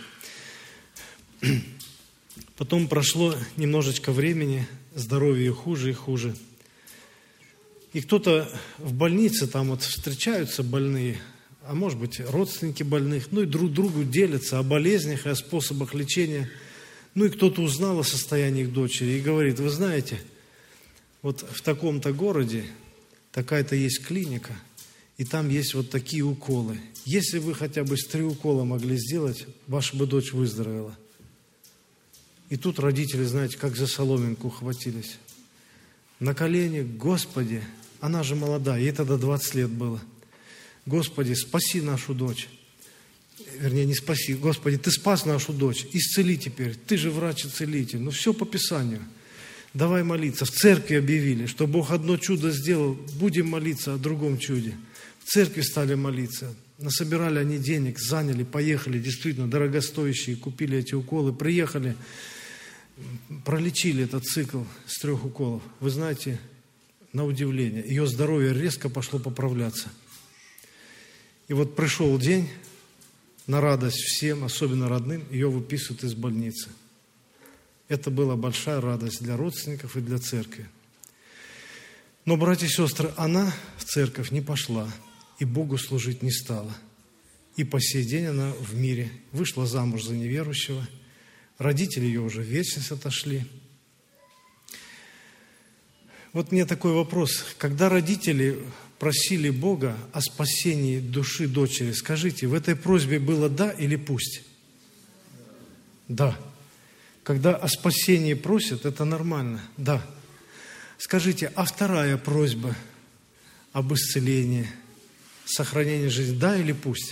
Потом прошло немножечко времени, здоровье ее хуже и хуже. И кто-то в больнице, там вот встречаются больные, а может быть родственники больных, ну и друг другу делятся о болезнях и о способах лечения. Ну и кто-то узнал о состоянии их дочери и говорит: вы знаете, вот в таком-то городе такая-то есть клиника, и там есть вот такие уколы. Если вы хотя бы с три укола могли сделать, ваша бы дочь выздоровела. И тут родители, знаете, как за соломинку ухватились. На колени: Господи, она же молодая, ей тогда двадцать лет было. Господи, спаси нашу дочь. Вернее, не спаси. Господи, Ты спас нашу дочь. Исцели теперь. Ты же врач-ицелитель. Ну, все по Писанию. Давай молиться. В церкви объявили, что Бог одно чудо сделал. Будем молиться о другом чуде. В церкви стали молиться. Насобирали они денег, заняли, поехали. Действительно, дорогостоящие. Купили эти уколы. Приехали. пролечили этот цикл с трех уколов. Вы знаете, на удивление, ее здоровье резко пошло поправляться. И вот пришел день, на радость всем, особенно родным, ее выписывают из больницы. Это была большая радость для родственников и для церкви. Но, братья и сестры, она в церковь не пошла и Богу служить не стала. И по сей день она в мире вышла замуж за неверующего. Родители ее уже в вечность отошли. Вот мне такой вопрос. Когда родители просили Бога о спасении души дочери, скажите, в этой просьбе было «да» или «пусть»? Да. Когда о спасении просят, это нормально. Да. Скажите, а вторая просьба об исцелении, сохранении жизни, да или пусть?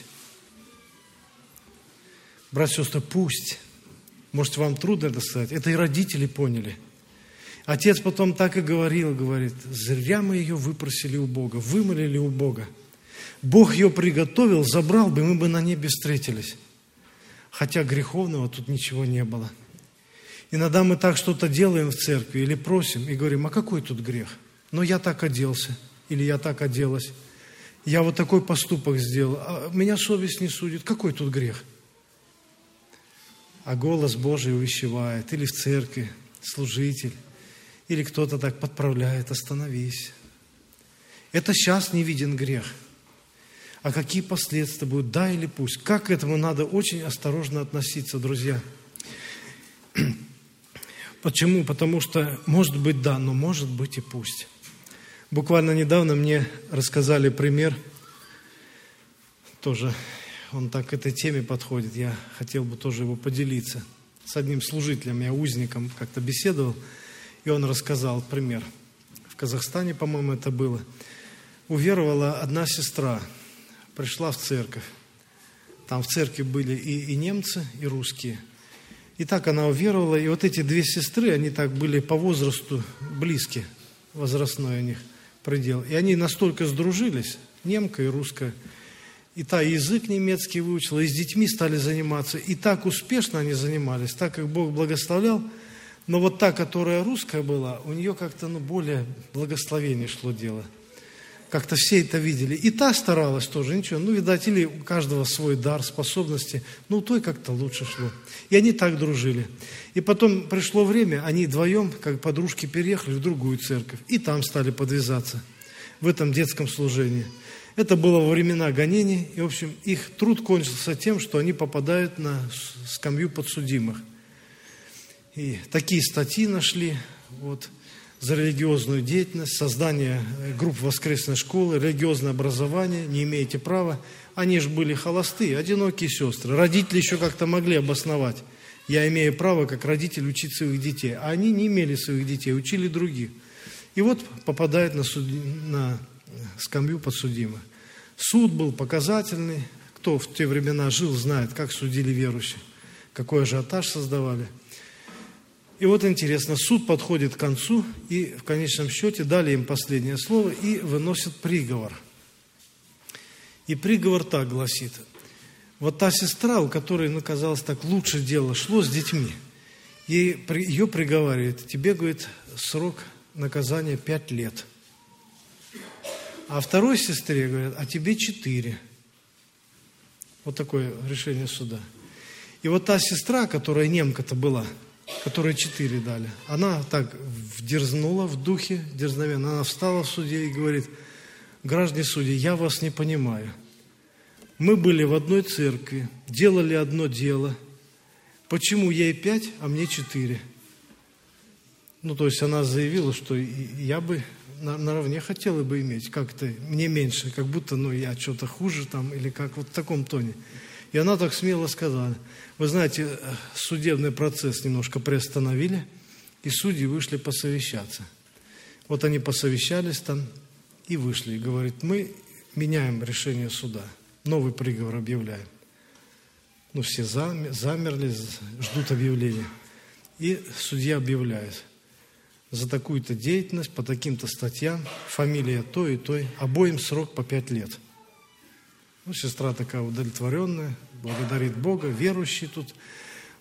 Братья и сестры, пусть. Может, вам трудно это сказать. Это и родители поняли. Отец потом так и говорил, говорит, зря мы ее выпросили у Бога, вымолили у Бога. Бог ее приготовил, забрал бы, мы бы на небе встретились. Хотя греховного тут ничего не было. Иногда мы так что-то делаем в церкви или просим и говорим, а какой тут грех? Ну, я так оделся или я так оделась. Я вот такой поступок сделал, а меня совесть не судит. Какой тут грех? А голос Божий увещевает, или в церкви служитель, или кто-то так подправляет, остановись. Это сейчас не виден грех. А какие последствия будут, да или пусть? Как к этому надо очень осторожно относиться, друзья. Почему? Потому что может быть да, но может быть и пусть. Буквально недавно мне рассказали пример, тоже он так к этой теме подходит, я хотел бы тоже его поделиться. С одним служителем, я узником как-то беседовал, и он рассказал пример. В Казахстане, по-моему, это было. Уверовала одна сестра, пришла в церковь. Там в церкви были и, и немцы, и русские. И так она уверовала, и вот эти две сестры, они так были по возрасту близки, возрастной у них предел. И они настолько сдружились, немка и русская. И та язык немецкий выучила, и с детьми стали заниматься. И так успешно они занимались, так как Бог благословлял. Но вот та, которая русская была, у нее как-то ну, более благословение шло дело. Как-то все это видели. И та старалась тоже, ничего. Ну, видать, или у каждого свой дар, способности. Ну, у той как-то лучше шло. И они так дружили. И потом пришло время, они вдвоем, как подружки, переехали в другую церковь. И там стали подвязаться в этом детском служении. Это было во времена гонений. И, в общем, их труд кончился тем, что они попадают на скамью подсудимых. И такие статьи нашли, вот, за религиозную деятельность, создание групп воскресной школы, религиозное образование, не имеете права. Они же были холостые, одинокие сестры. Родители еще как-то могли обосновать. Я имею право, как родитель, учить своих детей. А они не имели своих детей, учили других. И вот попадают на, суд... на скамью подсудимых. Суд был показательный. Кто в те времена жил, знает, как судили верующих, какой ажиотаж создавали. И вот интересно, суд подходит к концу, и в конечном счете дали им последнее слово и выносят приговор. И приговор так гласит. Вот та сестра, у которой, ну, казалось так, лучше дело шло с детьми, ей, ее приговаривает, тебе, говорит, срок наказания пять лет. А второй сестре говорят, а тебе четыре. Вот такое решение суда. И вот та сестра, которая немка-то была, которой четыре дали, она так вдерзнула в духе, дерзновенно, она встала в суде и говорит, граждане судьи, я вас не понимаю. Мы были в одной церкви, делали одно дело. Почему ей пять, а мне четыре? Ну, то есть она заявила, что я бы наравне хотела бы иметь, как-то мне меньше, как будто, ну, я что-то хуже там, или как вот в таком тоне. И она так смело сказала. Вы знаете, судебный процесс немножко приостановили, и судьи вышли посовещаться. Вот они посовещались там и вышли. И говорят, мы меняем решение суда, новый приговор объявляем. Ну, все замерли, ждут объявления. И судья объявляет. За такую-то деятельность, по таким-то статьям, фамилия той и той, обоим срок по пять лет. Ну, сестра такая удовлетворенная, благодарит Бога, верующий тут.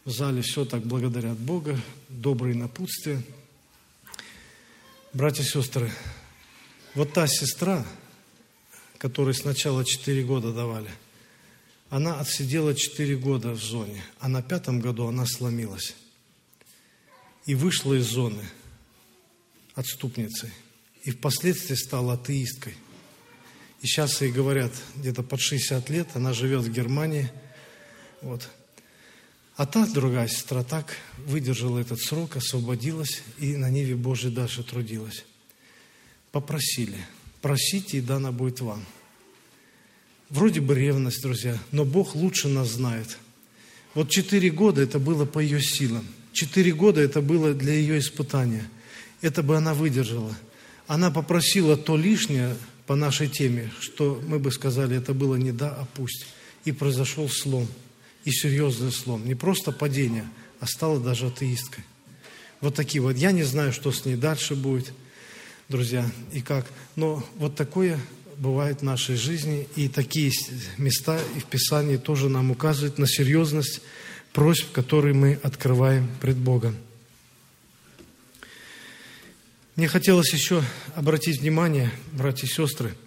В зале все так благодарят Бога, добрые напутствия. Братья и сестры, вот та сестра, которой сначала четыре года давали, она отсидела четыре года в зоне, а на пятом году она сломилась и вышла из зоны отступницей, и впоследствии стала атеисткой. И сейчас ей говорят, где-то под шестьдесят лет, она живет в Германии. Вот. А та другая сестра так выдержала этот срок, освободилась и на Ниве Божьей дальше трудилась. Попросили, просите, и дано будет вам. Вроде бы ревность, друзья, но Бог лучше нас знает. Вот четыре года это было по ее силам. Четыре года это было для ее испытания. Это бы она выдержала. Она попросила то лишнее по нашей теме, что мы бы сказали, это было не да, а пусть. И произошел слом. И серьезный слом. Не просто падение, а стала даже атеисткой. Вот такие вот. Я не знаю, что с ней дальше будет, друзья, и как. Но вот такое бывает в нашей жизни. И такие места и в Писании тоже нам указывают на серьезность просьб, которые мы открываем пред Богом. Мне хотелось еще обратить внимание, братья и сестры,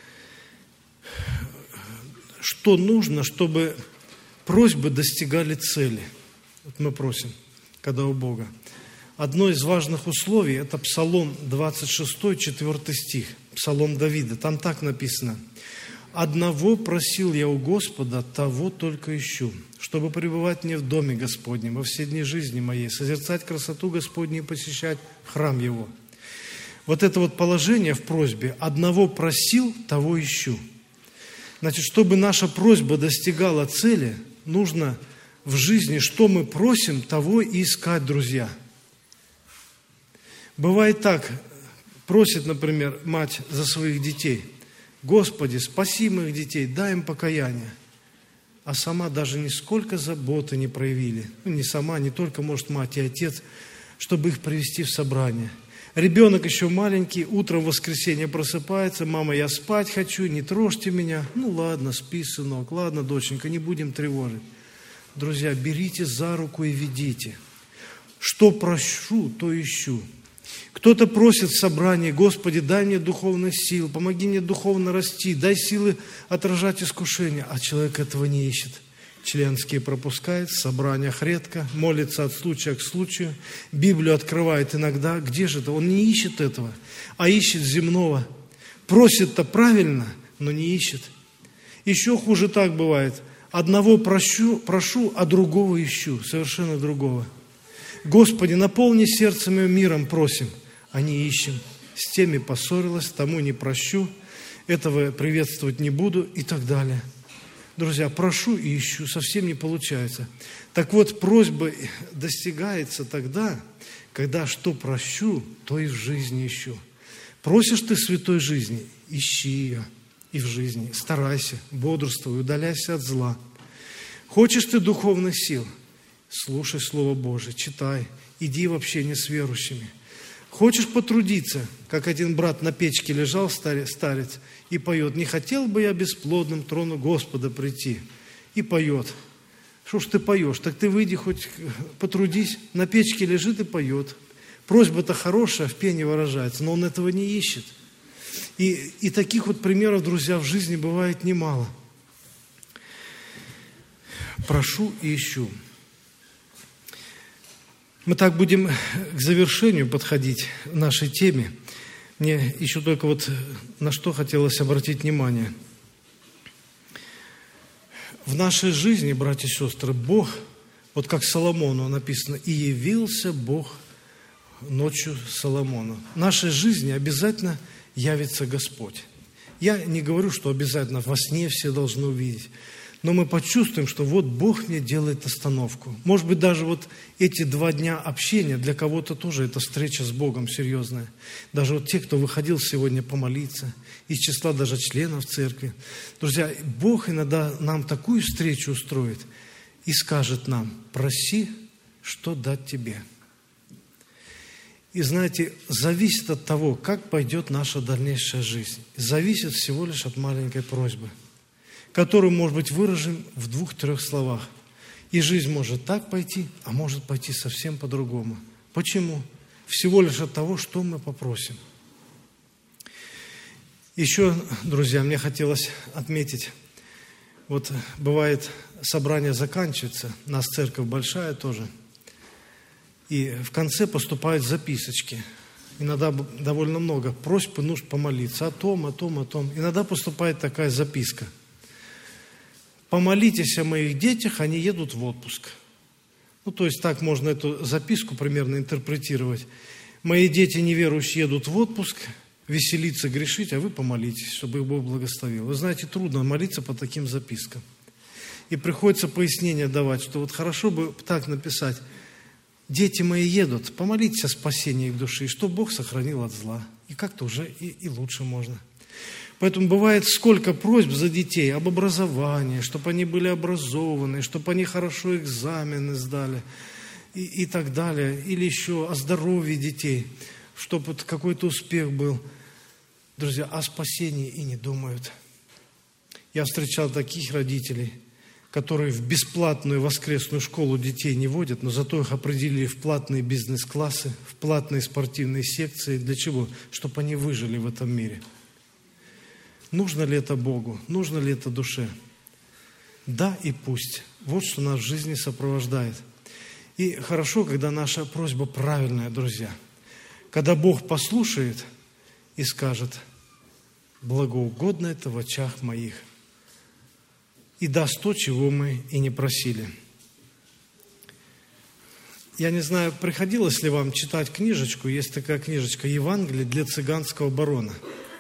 что нужно, чтобы просьбы достигали цели. Вот мы просим, когда у Бога. Одно из важных условий – это Псалом двадцать шесть, четвёртый стих, Псалом Давида. Там так написано: «Одного просил я у Господа, того только ищу, чтобы пребывать мне в доме Господнем во все дни жизни моей, созерцать красоту Господню и посещать храм Его». Вот это вот положение в просьбе: «одного просил, того ищу». Значит, чтобы наша просьба достигала цели, нужно в жизни, что мы просим, того и искать, друзья. Бывает так, просит, например, мать за своих детей: «Господи, спаси моих детей, дай им покаяние». А сама даже нисколько заботы не проявили. Ну, не сама, не только, может, мать и отец, чтобы их привести в собрание. Ребенок еще маленький, утром в воскресенье просыпается: «Мама, я спать хочу, не трожьте меня». Ну ладно, спи, сынок, ладно, доченька, не будем тревожить. Друзья, берите за руку и ведите. Что прошу, то ищу. Кто-то просит в собрании: «Господи, дай мне духовных сил, помоги мне духовно расти, дай силы отражать искушения». А человек этого не ищет. Членские пропускает, в собраниях редко, молится от случая к случаю, Библию открывает иногда. Где же это? Он не ищет этого, а ищет земного. Просит-то правильно, но не ищет. Еще хуже так бывает. Одного прошу, прошу, а другого ищу, совершенно другого. «Господи, наполни сердце мое миром», просим, а не ищем. С теми поссорилась, тому не прощу, этого приветствовать не буду и так далее. Друзья, прошу и ищу, совсем не получается. Так вот, просьба достигается тогда, когда что прощу, то и в жизни ищу. Просишь ты святой жизни, ищи ее и в жизни. Старайся, бодрствуй, удаляйся от зла. Хочешь ты духовных сил? Слушай Слово Божие, читай, иди в общение с верующими. Хочешь потрудиться, как один брат на печке лежал, старец, и поет: «Не хотел бы я бесплодным трону Господа прийти». И поет. Что ж ты поешь? Так ты выйди хоть потрудись. На печке лежит и поет. Просьба-то хорошая, в пении выражается, но он этого не ищет. И, и таких вот примеров, друзья, в жизни бывает немало. Прошу и ищу. Мы так будем к завершению подходить в нашей теме. Мне еще только вот на что хотелось обратить внимание. В нашей жизни, братья и сестры, Бог, вот как Соломону написано: «И явился Бог ночью Соломону». В нашей жизни обязательно явится Господь. Я не говорю, что обязательно во сне все должны увидеть. Но мы почувствуем, что вот Бог мне делает остановку. Может быть, даже вот эти два дня общения для кого-то тоже это встреча с Богом серьезная. Даже вот те, кто выходил сегодня помолиться, из числа даже членов церкви. Друзья, Бог иногда нам такую встречу устроит и скажет нам: «Проси, что дать тебе». И знаете, зависит от того, как пойдет наша дальнейшая жизнь. Зависит всего лишь от маленькой просьбы, которую, может быть, выражен в двух-трех словах. И жизнь может так пойти, а может пойти совсем по-другому. Почему? Всего лишь от того, что мы попросим. Еще, друзья, мне хотелось отметить, вот бывает, собрание заканчивается, у нас церковь большая тоже, и в конце поступают записочки. Иногда довольно много просьб и нужд помолиться о том, о том, о том. Иногда поступает такая записка. Помолитесь о моих детях, они едут в отпуск. Ну, то есть так можно эту записку примерно интерпретировать. Мои дети неверующие едут в отпуск, веселиться, грешить, а вы помолитесь, чтобы их Бог благословил. Вы знаете, трудно молиться по таким запискам. И приходится пояснение давать, что вот хорошо бы так написать. Дети мои едут, помолитесь о спасении их души, что Бог сохранил от зла. И как-то уже и, и лучше можно. Поэтому бывает сколько просьб за детей об образовании, чтобы они были образованы, чтобы они хорошо экзамены сдали и, и так далее. Или еще о здоровье детей, чтобы какой-то успех был. Друзья, о спасении и не думают. Я встречал таких родителей, которые в бесплатную воскресную школу детей не водят, но зато их определили в платные бизнес-классы, в платные спортивные секции. Для чего? Чтобы они выжили в этом мире. Нужно ли это Богу? Нужно ли это душе? Да и пусть. Вот что нас в жизни сопровождает. И хорошо, когда наша просьба правильная, друзья. Когда Бог послушает и скажет: благоугодно это в очах моих. И даст то, чего мы и не просили. Я не знаю, приходилось ли вам читать книжечку, есть такая книжечка «Евангелие для цыганского барона».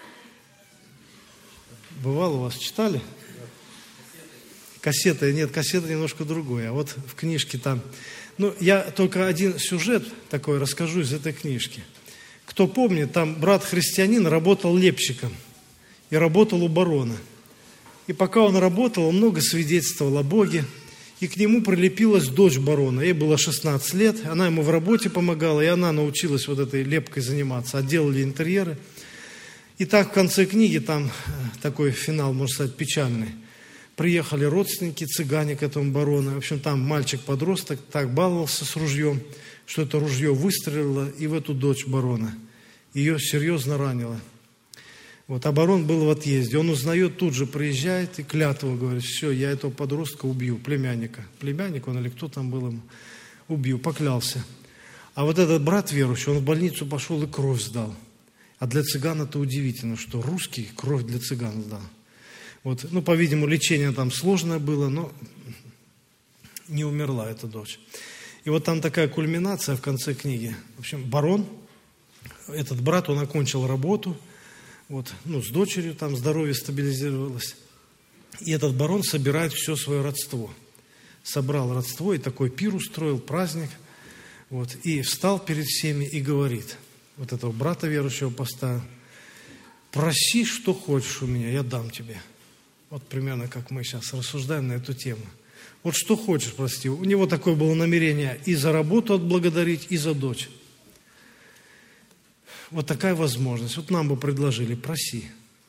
Бывало у вас, читали? Кассета, нет, кассета немножко другое, а вот в книжке там. Ну, я только один сюжет такой расскажу из этой книжки. Кто помнит, там брат-христианин работал лепщиком и работал у барона. И пока он работал, он много свидетельствовал о Боге, и к нему прилепилась дочь барона. Ей было шестнадцать лет, она ему в работе помогала, и она научилась вот этой лепкой заниматься, отделали интерьеры. И так в конце книги, там такой финал, можно сказать, печальный. Приехали родственники, цыгане к этому барону. В общем, там мальчик-подросток так баловался с ружьем, что это ружье выстрелило и в эту дочь барона. Ее серьезно ранило. Вот, а барон был в отъезде. Он узнает, тут же приезжает и клятву говорит: все, я этого подростка убью, племянника. Племянник он или кто там был ему, убью, поклялся. А вот этот брат верующий, он в больницу пошел и кровь сдал. А для цыган это удивительно, что русский кровь для цыган сдал. Вот, ну, по-видимому, лечение там сложное было, но не умерла эта дочь. И вот там такая кульминация в конце книги. В общем, барон, этот брат, он окончил работу, вот, ну, с дочерью там здоровье стабилизировалось. И этот барон собирает все свое родство. Собрал родство и такой пир устроил, праздник. Вот, и встал перед всеми и говорит, вот этого брата верующего поставил: проси, что хочешь у меня, я дам тебе. Вот примерно как мы сейчас рассуждаем на эту тему. Вот что хочешь, прости. У него такое было намерение и за работу отблагодарить, и за дочь. Вот такая возможность. Вот нам бы предложили: проси.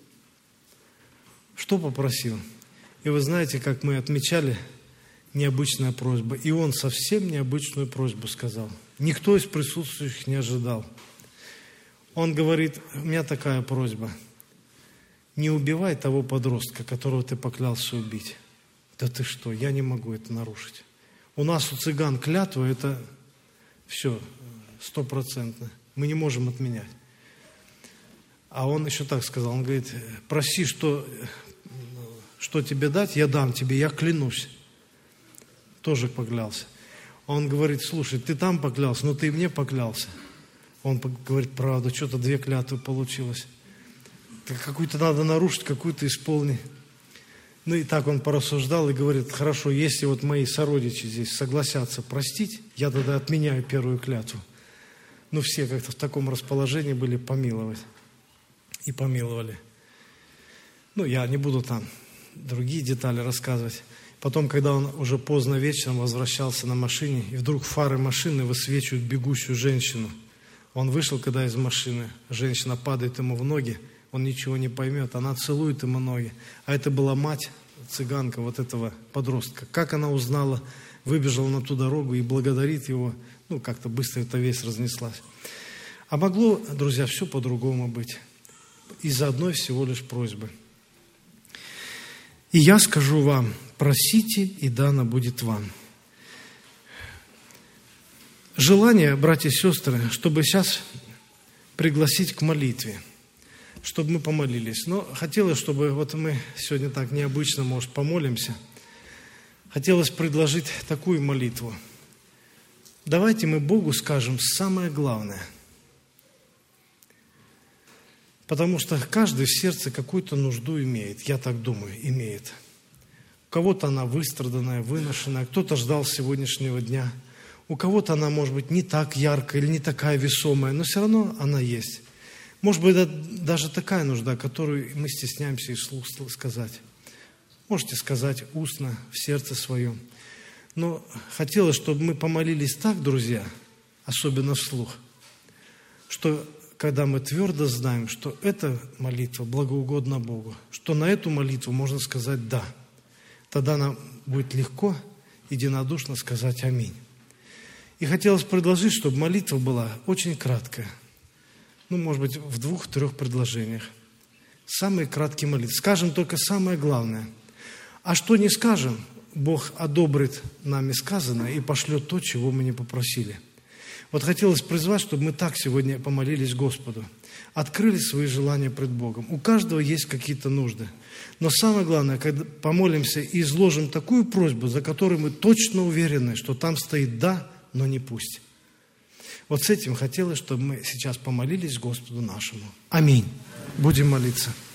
Что попросил? И вы знаете, как мы отмечали, необычная просьба. И он совсем необычную просьбу сказал. Никто из присутствующих не ожидал. Он говорит: у меня такая просьба. Не убивай того подростка, которого ты поклялся убить. Да ты что, я не могу это нарушить. У нас у цыган клятва, это все, стопроцентно. Мы не можем отменять. А он еще так сказал, он говорит: проси, что, что тебе дать, я дам тебе, я клянусь. Тоже поклялся. Он говорит: слушай, ты там поклялся, но ты и мне поклялся. Он говорит: правда, что-то две клятвы получилось. Какую-то надо нарушить, какую-то исполнить. Ну и так он порассуждал и говорит: хорошо, если вот мои сородичи здесь согласятся простить, я тогда отменяю первую клятву. Ну все как-то в таком расположении были помиловать. И помиловали. Ну я не буду там другие детали рассказывать. Потом, когда он уже поздно вечером возвращался на машине, и вдруг фары машины высвечивают бегущую женщину. Он вышел, когда из машины, женщина падает ему в ноги, он ничего не поймет, она целует ему ноги. А это была мать цыганка вот этого подростка. Как она узнала, выбежала на ту дорогу и благодарит его. Ну, как-то быстро эта весть разнеслась. А могло, друзья, все по-другому быть. Из-за одной всего лишь просьбы. И я скажу вам, просите, и дано будет вам. Желание, братья и сестры, чтобы сейчас пригласить к молитве, чтобы мы помолились. Но хотелось, чтобы вот мы сегодня так необычно, может, помолимся. Хотелось предложить такую молитву. Давайте мы Богу скажем самое главное. Потому что каждый в сердце какую-то нужду имеет, я так думаю, имеет. У кого-то она выстраданная, выношенная, кто-то ждал сегодняшнего дня. У кого-то она, может быть, не так яркая или не такая весомая, но все равно она есть. Может быть, даже такая нужда, которую мы стесняемся и вслух сказать. Можете сказать устно, в сердце своем. Но хотелось, чтобы мы помолились так, друзья, особенно вслух, что когда мы твердо знаем, что эта молитва благоугодна Богу, что на эту молитву можно сказать «да», тогда нам будет легко, единодушно сказать «аминь». И хотелось предложить, чтобы молитва была очень краткая. Ну, может быть, в двух-трех предложениях. Самые краткие молитвы. Скажем только самое главное. А что не скажем, Бог одобрит нами сказанное и пошлет то, чего мы не попросили. Вот хотелось призвать, чтобы мы так сегодня помолились Господу. Открыли свои желания пред Богом. У каждого есть какие-то нужды. Но самое главное, когда помолимся и изложим такую просьбу, за которой мы точно уверены, что там стоит «да», но не пусть. Вот с этим хотелось, чтобы мы сейчас помолились Господу нашему. Аминь. Будем молиться.